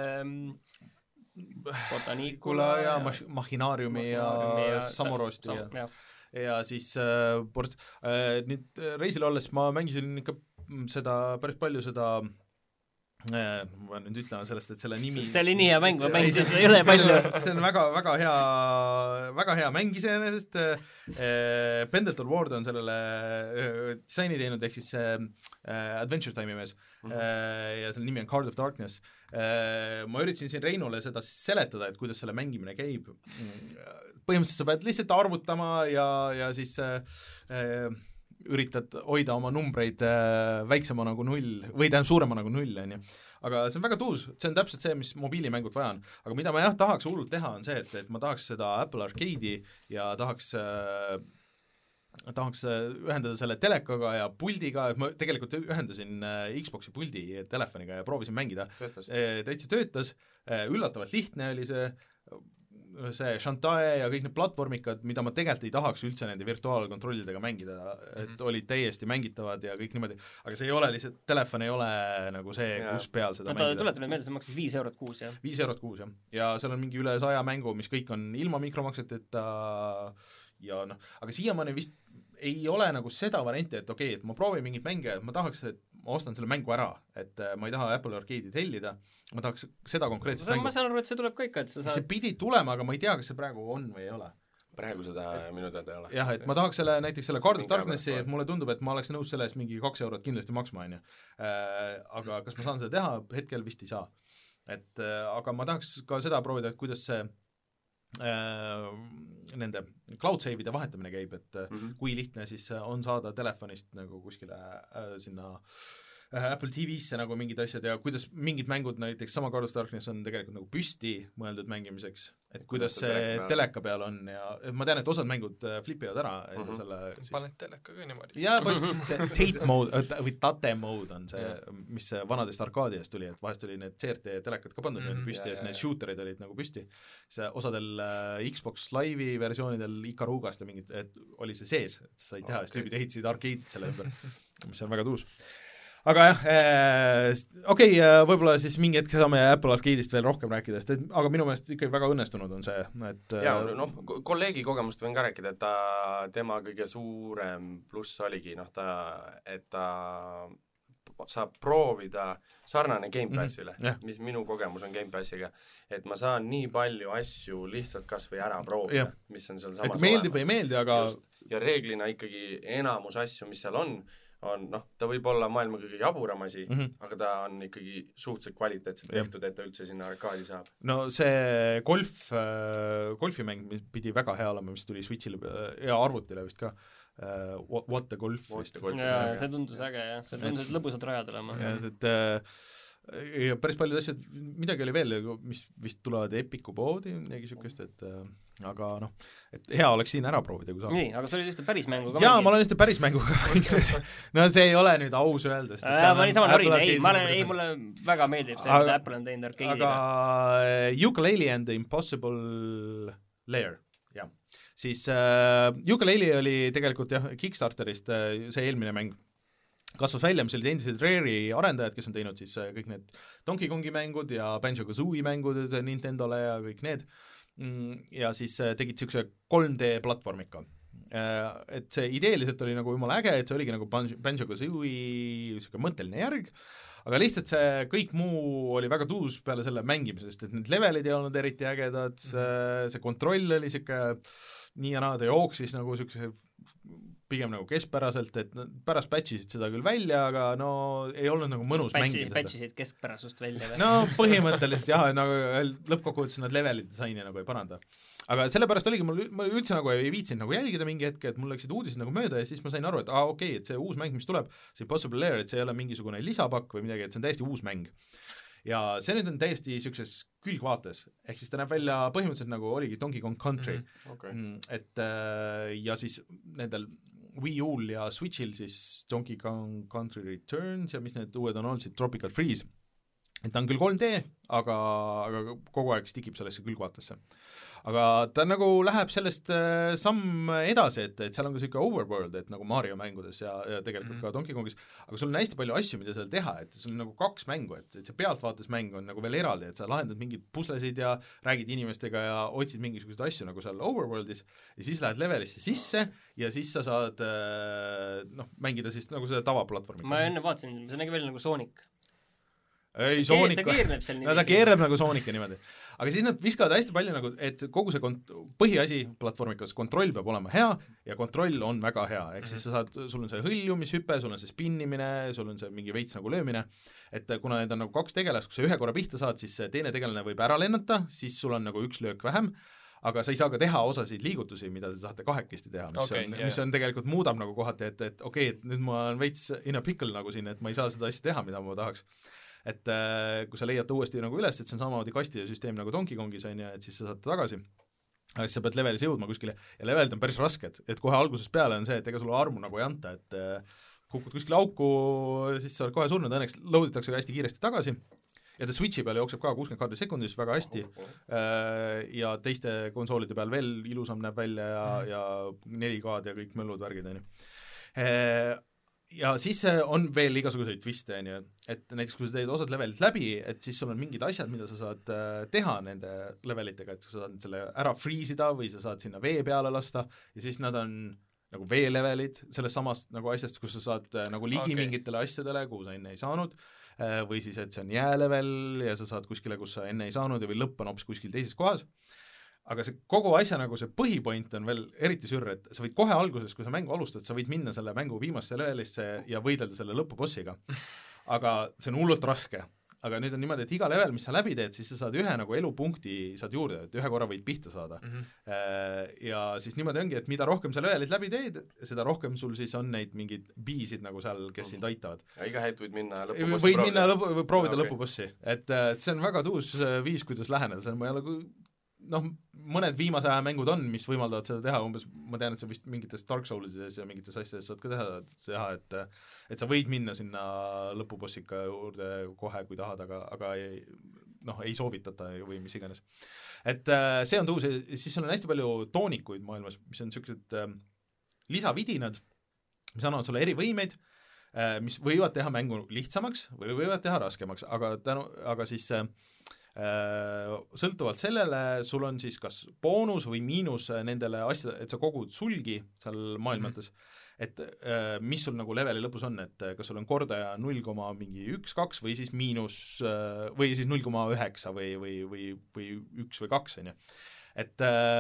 Botanicula ja, ja Machinaariumi ja, ja Samorosti ja, ja. ja siis äh, porst, äh, nüüd reisil olles ma mängisin ikka seda, päris palju seda äh, ma nüüd ütlen sellest, et selle nimi see oli nii hea mäng, ma mängisin seda ei ole palju see on väga, väga hea väga hea mäng iseenesest äh, Pendleton Ward on sellele äh, disaini teinud, ehk siis äh, Adventure Time'i mees mm -hmm. äh, ja selle nimi on Card of Darkness äh, ma üritasin siin Reinule seda seletada, et kuidas selle mängimine käib põhimõtteliselt sa pead lihtsalt arvutama ja, ja siis äh, äh, üritad hoida oma numbreid äh, väiksema nagu null või tähendab suurema nagu null, on ju. Aga see on väga tuus, see on täpselt see, mis mobiilimängud vaja on. Aga mida ma jah tahaks hullult teha, on see, et, et ma tahaks seda Apple Arcade'i ja tahaks äh, tahaks ühendada selle telekaga ja puldiga, et ma tegelikult ühendasin Xboxi puldi telefoniga ja proovisin mängida. Täitsa töötas, üllatavalt lihtne oli see, see Shantae ja kõik need platvormikad, mida ma tegelikult ei tahaks üldse nende virtuaalkontrollidega mängida, et mm-hmm. olid täiesti mängitavad ja kõik niimoodi, aga see ei ole lihtsalt, telefon ei ole nagu see, kus peal seda no, mängida. Tuletame meelde, see maksis viis eurot kuus, jah? viis eurot kuus, jah. Ja seal on mingi üle saja mängu, mis kõik on ilma mikromakseteta ja noh, aga siiamaani vist ei ole nagu seda varianti, et okei okay,, et ma proovin mingit mänge, ma tahaks, et ma ostan selle mängu ära, et ma ei taha Apple Arcade'i tellida, ma tahaks seda konkreetset mängu. Ma saan aru, et see tuleb ka ikka, et sa saad... See pidi tulema, aga ma ei tea, kas see praegu on või ei ole. Praegu seda et, minu teada ei ole. Jah, et ma tahaks selle, näiteks selle Guard of Darknessi, et mulle tundub, et ma oleks nõus sellest mingi kaks eurot kindlasti maksma, on ju. Aga kas ma saan seda teha? Hetkel vist ei saa. Et, aga ma tahaks ka seda proovida, et kuidas see äh, nende cloud save'ide vahetamine käib, et mm-hmm. kui lihtne siis on saada telefonist nagu kuskile äh, sinna Apple T V-sse nagu mingid asjad ja kuidas mingid mängud, näiteks sama Guard of Darkness on tegelikult nagu püsti mõeldud mängimiseks, et kuidas see teleka, teleka peal on ja ma tean, et osad mängud flipivad ära enda mm-hmm. selle siis... paned teleka ka niimoodi. Jaa, see Tate mode või Tate mode on see, mis vanadest arkaadiast tuli, et vahest oli need C R T telekad ka pandud mm-hmm. püsti ja, ja siis need shooterid olid nagu püsti. See osadel äh, Xbox Live'i versioonidel Ikarugast ja mingid, et oli see sees, et sai teha okay. ja tüübid ehitasid arkeidid selle ümber, mis on väga tuus. Aga jah, äh, okei okay,, võib-olla siis mingi hetk saame Apple Arcade'ist veel rohkem rääkida, sest et, aga minu meelest ikkagi väga õnnestunud on see, et jaa, noh, kolleegi kogemust võin ka rääkida, et ta, tema kõige suurem pluss oligi, noh, ta, et ta saab proovida sarnane Gamepassile mm, -hmm. mis minu kogemus on Gamepassiga, et ma saan nii palju asju lihtsalt kas või ära proovida yeah., mis on seal samas et meeldib või ei meeldi, aga just, ja reeglina ikkagi enamus asju, mis seal on, on, noh, ta võib olla maailma kõige jaburam asi mm, -hmm. aga ta on ikkagi suhteliselt kvaliteetselt tehtud, et ta üldse sinna arkaadi saab. No see golf, golfimäng pidi väga hea olema, mis tuli Switchile ja arvutile vist ka, uh, What, what the Golf vist. Jaa, see tundus äge, jah, see tundus, et lõbusad rajad olema. Ja, et ja päris paljud asjad, midagi oli veel, mis vist tulevad Epiku poodi, midagi niisugust, et aga noh, et hea oleks siin ära proovida, kui saab. Nii, aga sa olid ühte päris mängu ka jaa, ma olen ühte päris mängu ka mänginud. No see ei ole nüüd aus öelda. Ma olin sama norin, ei, ma olen, ei, mulle väga meeldib see, mida Apple on teinud arcade'iga. Aga Yooka-Laylee and the Impossible Lair, jah. Siis uh, Yooka-Laylee oli tegelikult jah, Kickstarterist uh, see eelmine mäng kasvas välja, mis olid endised Rare'i arendajad, kes on teinud siis kõik need Donkey Kongi mängud ja Banjo-Kazooie mängud Nintendole ja kõik need, ja siis tegid niisuguse kolm D platvormika. Et see ideeliselt oli nagu jumala äge, et see oligi nagu Banjo-Kazooie niisugune mõtteline järg, aga lihtsalt see kõik muu oli väga tuus peale selle mängimisest, et need levelid ei olnud eriti ägedad, see, see kontroll oli niisugune nii ja naa, ta jooksis nagu niisuguse pigem nagu keskpäraselt, et pärast patchisid seda küll välja, aga no ei olnud nagu mõnus Patchi, mängida seda. Patchisid keskpärasust välja või? No põhimõtteliselt jah, nagu lõppkokkuvõttes nad levelid disaini nagu ei paranda. Aga sellepärast oligi, mul, ma üldse nagu ei viitsinud nagu jälgida mingi hetk, et mul läksid uudised nagu mööda ja siis ma sain aru, et aa ah, okei okay,, et see uus mäng, mis tuleb, see Impossible Lair, et see ei ole mingisugune lisapakk või midagi, et see on täiesti uus mäng. Ja see nüüd on täiesti niisuguses külgvaates, ehk siis ta näeb välja põhimõtteliselt nagu oligi Donkey Kong Country mm, okay. et ja siis nendel Wii U-l ja Switchil siis Donkey Kong Country Returns ja mis need uued on olnud, siis Tropical Freeze. Et ta on küll kolm D, aga, aga kogu aeg stikib sellesse külgvaatesse. Aga ta nagu läheb sellest äh, samm edasi, et, et seal on ka niisugune overworld, et nagu Mario mängudes ja, ja tegelikult mm. ka Donkey Kongis, aga sul on hästi palju asju, mida seal teha, et sul on nagu kaks mängu, et, et see pealtvaatusmäng on nagu veel eraldi, et sa lahendad mingid puslesid ja räägid inimestega ja otsid mingisuguseid asju nagu seal overworldis ja siis lähed levelisse sisse ja siis sa saad äh, noh, mängida siis nagu seda tavaplatvormi. Ma enne vaatasin, see nägi veel nagu Sonic. Ei, Sonic, ta keerleb seal niimoodi. No, ta keerleb nagu Sonic'i niimoodi. Aga siis nad viskavad hästi palju nagu, et kogu see kont- põhiasi platvormikas, kontroll peab olema hea ja kontroll on väga hea, ehk siis sa saad, sul on see hõljumishype, sul on see spinnimine, sul on see mingi veits nagu löömine, et kuna need on nagu kaks tegelast, kui sa ühe korra pihta saad, siis teine tegelane võib ära lennata, siis sul on nagu üks löök vähem, aga sa ei saa ka teha osasid liigutusi, mida te saate kahekesti teha, mis, okay, on, yeah. mis on tegelikult muudab nagu kohati, et, et okei okay,, et nüüd ma olen veits in a pickle nagu siin, et ma ei saa seda asja teha, mida ma tahaks. Et äh, kui sa leiad uuesti nagu üles, et see on samamoodi kastide süsteem nagu Donkey Kongis on ja et siis sa saad tagasi. aga siis sa pead levelis jõudma kuskile ja levelid on päris rasked, et kohe algusest peale on see, et ega sulle armu nagu ei anta, et kukud kuskile auku, siis sa oled kohe surnud, õnneks loaditakse ka hästi kiiresti tagasi ja ta Switchi peal jookseb ka kuuskümmend kaadrit sekundis väga hästi ja teiste konsoolide peal veel ilusam näeb välja ja, ja neli K-d ja kõik möllud värgid, on ju. Ja siis on veel igasuguseid twiste, on ju, et näiteks kui sa teed osad levelid läbi, et siis sul on mingid asjad, mida sa saad teha nende levelitega, et sa saad selle ära freezida või sa saad sinna vee peale lasta ja siis nad on nagu veelevelid sellest samast nagu asjast, kus sa saad nagu ligi okay. mingitele asjadele, kuhu sa enne ei saanud, või siis, et see on jäälevel ja sa saad kuskile, kus sa enne ei saanud ja või lõpp on hoopis kuskil teises kohas, aga see kogu asja nagu see põhipoint on veel eriti sürr, et sa võid kohe alguses, kui sa mängu alustad, sa võid minna selle mängu viimasse levelisse ja võidelda selle lõpubossiga, aga see on hullult raske. Aga nüüd on niimoodi, et iga level, mis sa läbi teed, siis sa saad ühe nagu elupunkti saad juurde, et ühe korra võid pihta saada. Mm -hmm. Ja siis niimoodi ongi, et mida rohkem sa levelit läbi teed, seda rohkem sul siis on neid mingeid biisid nagu seal, kes mm -hmm. sind aitavad. Ja iga hetk võid minna lõpubossi võid proovida. minna lõpu, või proovida okay. lõpubossi. Et see on väga tuus viis, kuidas läheneda, see on, ma ei ole noh, mõned viimase aja mängud on, mis võimaldavad seda teha, umbes ma tean, et sa vist mingites Dark Soulsides ja mingites asjades saad ka teha, teha, et et sa võid minna sinna lõpubossika juurde kohe, kui tahad, aga, aga ei, noh, ei soovitata või mis iganes. Et see on tuus ja siis sul on hästi palju toonikuid maailmas, mis on niisugused äh, lisavidinad, mis annavad sulle eri võimeid, äh, mis võivad teha mängu lihtsamaks või võivad teha raskemaks, aga tänu, aga siis äh, sõltuvalt sellele sul on siis kas boonus või miinus nendele asjad, et sa kogud sulgi seal maailmates, mm-hmm. et mis sul nagu leveli lõpus on, et kas sul on kordaja null koma üks kaks või siis miinus või siis null koma üheksa või, või, või, või üks või kaks, on ju. Et,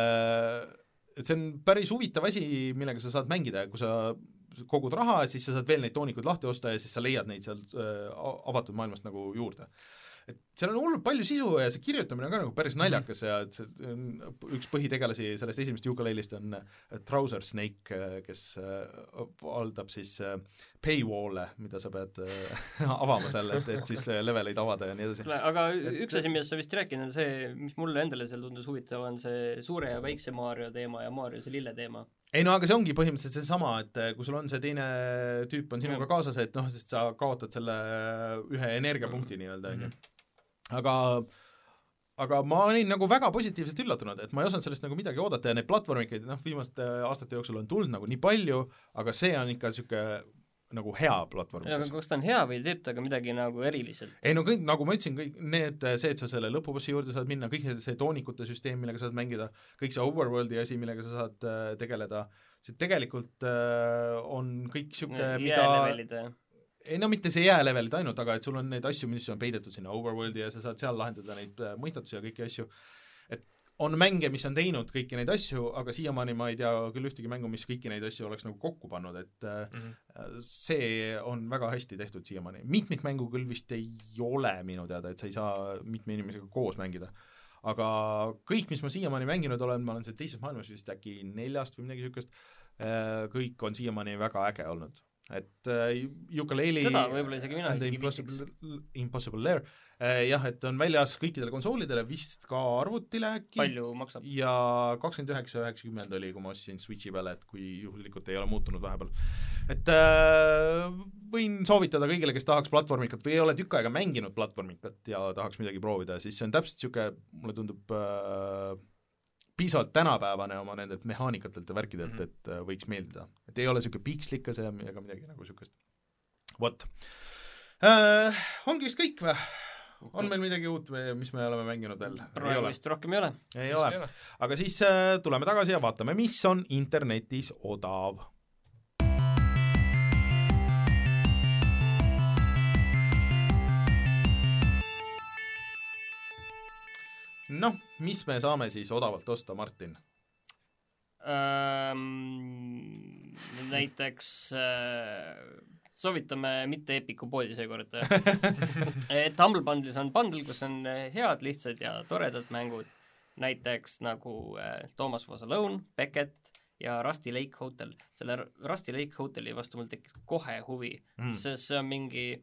et see on päris huvitav asi, millega sa saad mängida ja kui sa kogud raha, siis sa saad veel neid toonikuid lahti osta ja siis sa leiad neid sealt avatud maailmast nagu juurde. Et seal on hullult palju sisu ja see kirjutamine on ka nagu päris naljakas ja et see, üks põhitegelasi sellest esimest Yooka-Layle'ist on Trouser Snake, kes haldab siis paywall'e, mida sa pead avama seal, et, et siis leveleid avada ja nii edasi. Aga üks asi, millest sa vist rääkinud, on see, mis mulle endale seal tundus huvitav, on see suure ja väikse Mario teema ja Mario see lille teema. Ei no aga see ongi põhimõtteliselt see sama, et kui sul on see teine tüüp on sinuga kaasas, et noh, sest sa kaotad selle ühe energiapunkti nii-öelda, on ju. Aga, aga ma olin nagu väga positiivselt üllatunud, et ma ei osanud sellest nagu midagi oodata ja need platvormikaid, noh, viimaste aastate jooksul on tulnud nagu nii palju, aga see on ikka niisugune nagu hea platvorm. Aga kas ta on hea või teeb ta ka midagi nagu eriliselt? Ei no kõik, nagu ma ütlesin, kõik need, see, et sa selle lõpubossi juurde saad minna, kõik see toonikute süsteem, millega saad mängida, kõik see overworldi asi, millega sa saad äh, tegeleda, see tegelikult äh, on kõik niisugune, mida ei no mitte see jäälevelid ainult, aga et sul on neid asju, mis on peidetud sinna overworldi ja sa saad seal lahendada neid äh, mõistatusi ja kõiki asju, et on mänge, mis on teinud kõiki neid asju, aga siiamaani ma ei tea küll ühtegi mängu, mis kõiki neid asju oleks nagu kokku pannud, et mm -hmm. see on väga hästi tehtud siiamaani. Mitmikmängu küll vist ei ole minu teada, et sa ei saa mitme inimesega koos mängida. Aga kõik, mis ma siiamaani mänginud olen, ma olen see teises maailmas vist äkki neljast või midagi niisugust, kõik on siiamaani väga äge olnud. Et uh, Yooka-Laylee seda võib-olla isegi mina isegi Impossible, Impossible Lair uh, jah, et on väljas kõikidele konsoolidele, vist ka arvutile äkki. Palju maksab? Ja kakskümmend üheksa üheksakümmend oli, kui ma ostsin Switchi peale, et kui juhuslikult ei ole muutunud vahepeal. Et uh, võin soovitada kõigile, kes tahaks platvormikat või ei ole tükk aega mänginud platvormikat ja tahaks midagi proovida, siis see on täpselt niisugune, mulle tundub uh, piisavalt tänapäevane oma nendelt mehaanikatelt ja värkidelt, mm -hmm. et uh, võiks meeldida. Et ei ole niisugune piikslikas ja ega midagi nagu niisugust. Vot. Uh, ongi vist kõik või? On meil midagi uut või mis me oleme mänginud veel? Praegu vist rohkem ei ole. Ei ole. Ei ole. Aga siis uh, tuleme tagasi ja vaatame, mis on internetis odav. Noh, mis me saame siis odavalt osta, Martin? Ähm, näiteks äh, soovitame mitte Epiku poodi seekord. Et Humble Bundle'is on bundle, kus on head, lihtsad ja toredad mängud. Näiteks nagu äh, Thomas Was Alone, Beckett ja Rusty Lake Hotel. Selle Rusty Lake Hoteli vastu mul tekkis kohe huvi, mm. sest see on mingi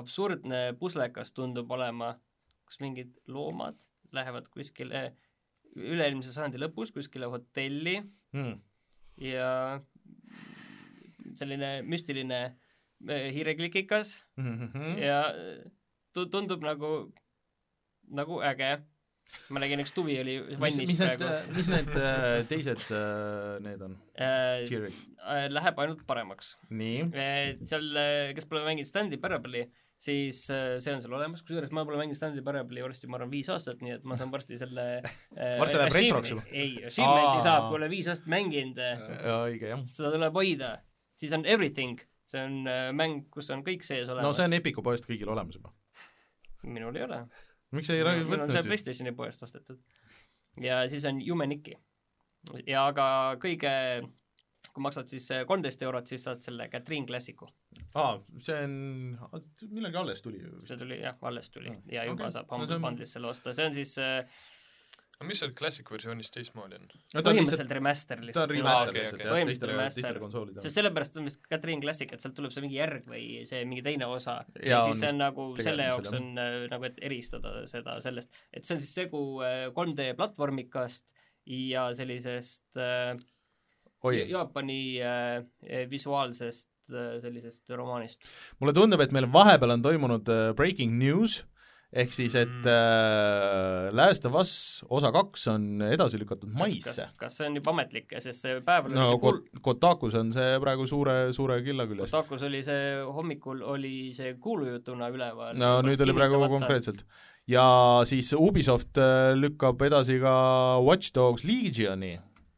absurdne puslekas tundub olema, kus mingid loomad lähevad kuskile üle-eelmise sajandi lõpus kuskile hotelli mm. ja selline müstiline hiireklikikas mm-hmm. ja tundub nagu, nagu äge. Ma nägin, üks tuvi oli vannis mis, mis praegu. Need, mis need teised need on? Äh, läheb ainult paremaks. Nii. Seal, kes pole mänginud Stanley Parable'i, siis see on seal olemas, kusjuures ma pole mänginud Stanley Parable'i varsti, ma arvan, viis aastat, nii et ma saan varsti selle varsti läheb retroks juba? Ei, achievement'i saab, kui ole viis aastat mänginud. Õige, jah. Seda tuleb hoida. Siis on Everything, see on mäng, kus on kõik sees olemas. No see on Epiku poest kõigil olemas juba. Minul ei ole. Miks ei võtnud siis? Minul on see PlayStationi poest ostetud. Ja siis on Jumeniki. Ja aga kõige, kui maksad siis kolmteist eurot, siis saad selle Catherine Classicu. Aa, see on, millegi alles tuli? See tuli, jah, alles tuli. Ja juba okay. saab Humble no, Bundle'is selle osta. See on siis aga mis seal Classic versioonis teistmoodi on? No, põhimõtteliselt remaster lihtsalt. Ta on remaster okay, lihtsalt, okay. jah, teistele, teistele konsoolidele. See sellepärast on vist Catherine Classic, et sealt tuleb see mingi järg või see mingi teine osa. Ja, ja siis see on nagu, selle jaoks on nagu, et eristada seda sellest. Et see on siis segu kolm D platvormikast ja sellisest äh, Jaapani äh, visuaalsest äh, sellisest romaanist. Mulle tundub, et meil vahepeal on toimunud äh, breaking news, ehk siis, et äh, Last of Us osa kaks on edasi lükatud maisse. Kas, kas see on juba ametlik, sest see päev oli no, see kuul... Kotakus on see praegu suure, suure killa küljes. Kotakus oli see, hommikul oli see kuulujutuna üleval. No nüüd oli praegu konkreetselt. Ja siis Ubisoft lükkab edasi ka Watch Dogs Legioni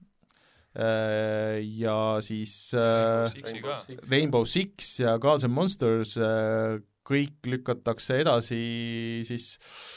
ja siis Rainbow Six, Rainbow Six ja Gods and Monsters kõik lükatakse edasi siis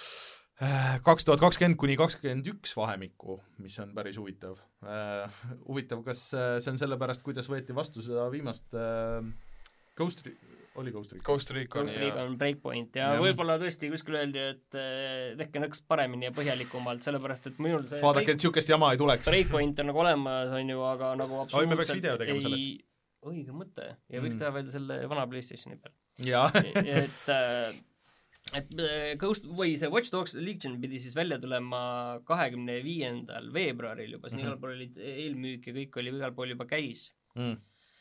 kaks tuhat kakskümmend kuni kakskümmend üks vahemikku, mis on päris huvitav. Uh, huvitav, kas see on sellepärast, kuidas võeti vastu seda viimast uh, Ghost Re- oli Ghost Recon? Ghost Recon, Ghost Recon Breakpoint ja, ja võib-olla tõesti kuskil öeldi, et tehke nõks paremini ja põhjalikumalt, sellepärast et minul see vaadake, et siukest jama ei tuleks. Breakpoint on nagu olemas, on ju, aga nagu absoluutselt oi, me peaks video tegema ei... sellest. Õige mõte. Ja võiks mm. teha veel selle vana PlayStationi peal. Jaa. et, et Ghost või see Watch Dogs Legion pidi siis välja tulema kahekümne viiendal veebruaril juba, siin mm-hmm. igal pool olid eelmüük ja kõik oli igal pool juba käis. Mm.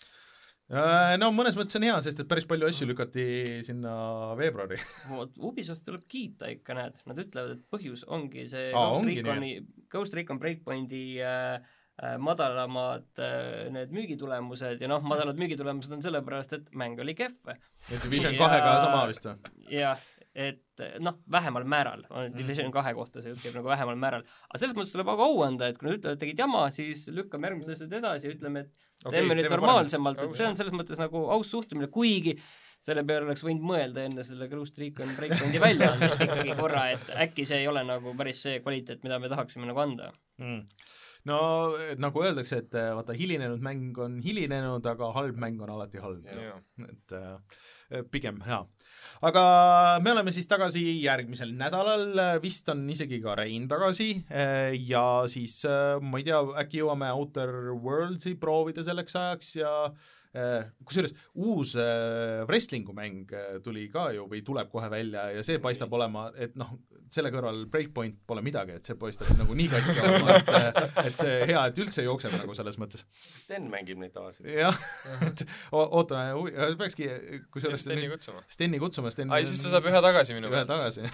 No mõnes mõttes on hea, sest et päris palju asju lükati sinna veebruari. Ubisoft tuleb kiita ikka, näed. Nad ütlevad, et põhjus ongi see Aa, Ghost, ongi Reconi, Ghost Recon Breakpointi äh, madalamad äh, need müügitulemused ja noh, madalad müügitulemused on sellepärast, et mäng oli kehv. Ja Division kahega sama vist või? Jah, et noh, vähemal määral. Division kahe kohta see ütleb nagu vähemal määral. Aga selles mõttes tuleb aga au anda, et kui nad ütlevad, et tegid jama, siis lükkame järgmised asjad edasi ja ütleme, et okay, teeme nüüd normaalsemalt, et see on selles mõttes nagu aus suhtumine, kuigi selle peale oleks võinud mõelda enne selle Ghost Recon Breakpointi välja andmist ikkagi korra, et äkki see ei ole nagu päris see kvaliteet, mida me tahaksime nagu anda. Mm. No nagu öeldakse, et vaata, hilinenud mäng on hilinenud, aga halb mäng on alati halb. Yeah. Et äh, pigem hea. Aga me oleme siis tagasi järgmisel nädalal, vist on isegi ka Rein tagasi ja siis ma ei tea, äkki jõuame Outer Worldsi proovida selleks ajaks ja kusjuures uus wrestlingu mäng tuli ka ju või tuleb kohe välja ja see paistab olema, et noh, selle kõrval Breakpoint pole midagi, et see paistab nagu nii katki olema, et, et see hea, et üldse jookseb nagu selles mõttes. Sten mängib neid tavaliselt. Jah, et ootame, peakski kusjuures Steni kutsuma. Steni kutsuma. Sten ai, siis ta saab ühe tagasi minu ühe tagasi.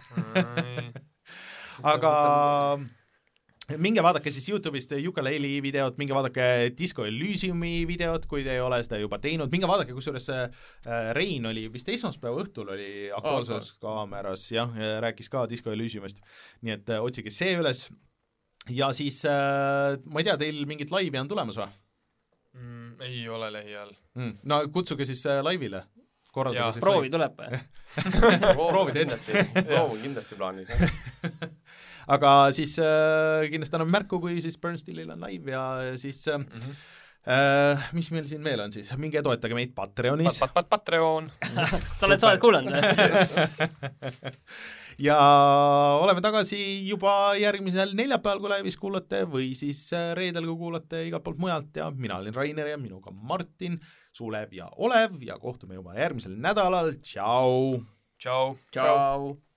Aga minge vaadake siis YouTube'ist Yooka-Laylee videot, minge vaadake Disco Elysiumi videot, kui te ei ole seda juba teinud, minge vaadake, kusjuures Rein oli vist esmaspäeva õhtul oli Aktuaalses oh, kaameras, jah, rääkis ka Disco Elysiumist, nii et otsige see üles ja siis ma ei tea, teil mingit laivi on tulemas või? Mm, ei ole lähiajal. Mm, no kutsuge siis laivile. Proovi tuleb või? Proovi kindlasti, proov on kindlasti plaanis. Aga siis äh, kindlasti anname märku, kui siis Burnstillil on live ja siis äh, mm-hmm. äh, mis meil siin veel on siis, minge toetage meid Patreonis. Pat, pat, pat, Patreon. Sa oled saadet kuulanud või? Ja oleme tagasi juba järgmisel neljapäeval, kui laivis kuulate või siis reedel, kui kuulate igalt poolt mujalt ja mina olin Rainer ja minuga Martin, Sulev ja Olev ja kohtume juba järgmisel nädalal, tšau! Tšau! Tšau!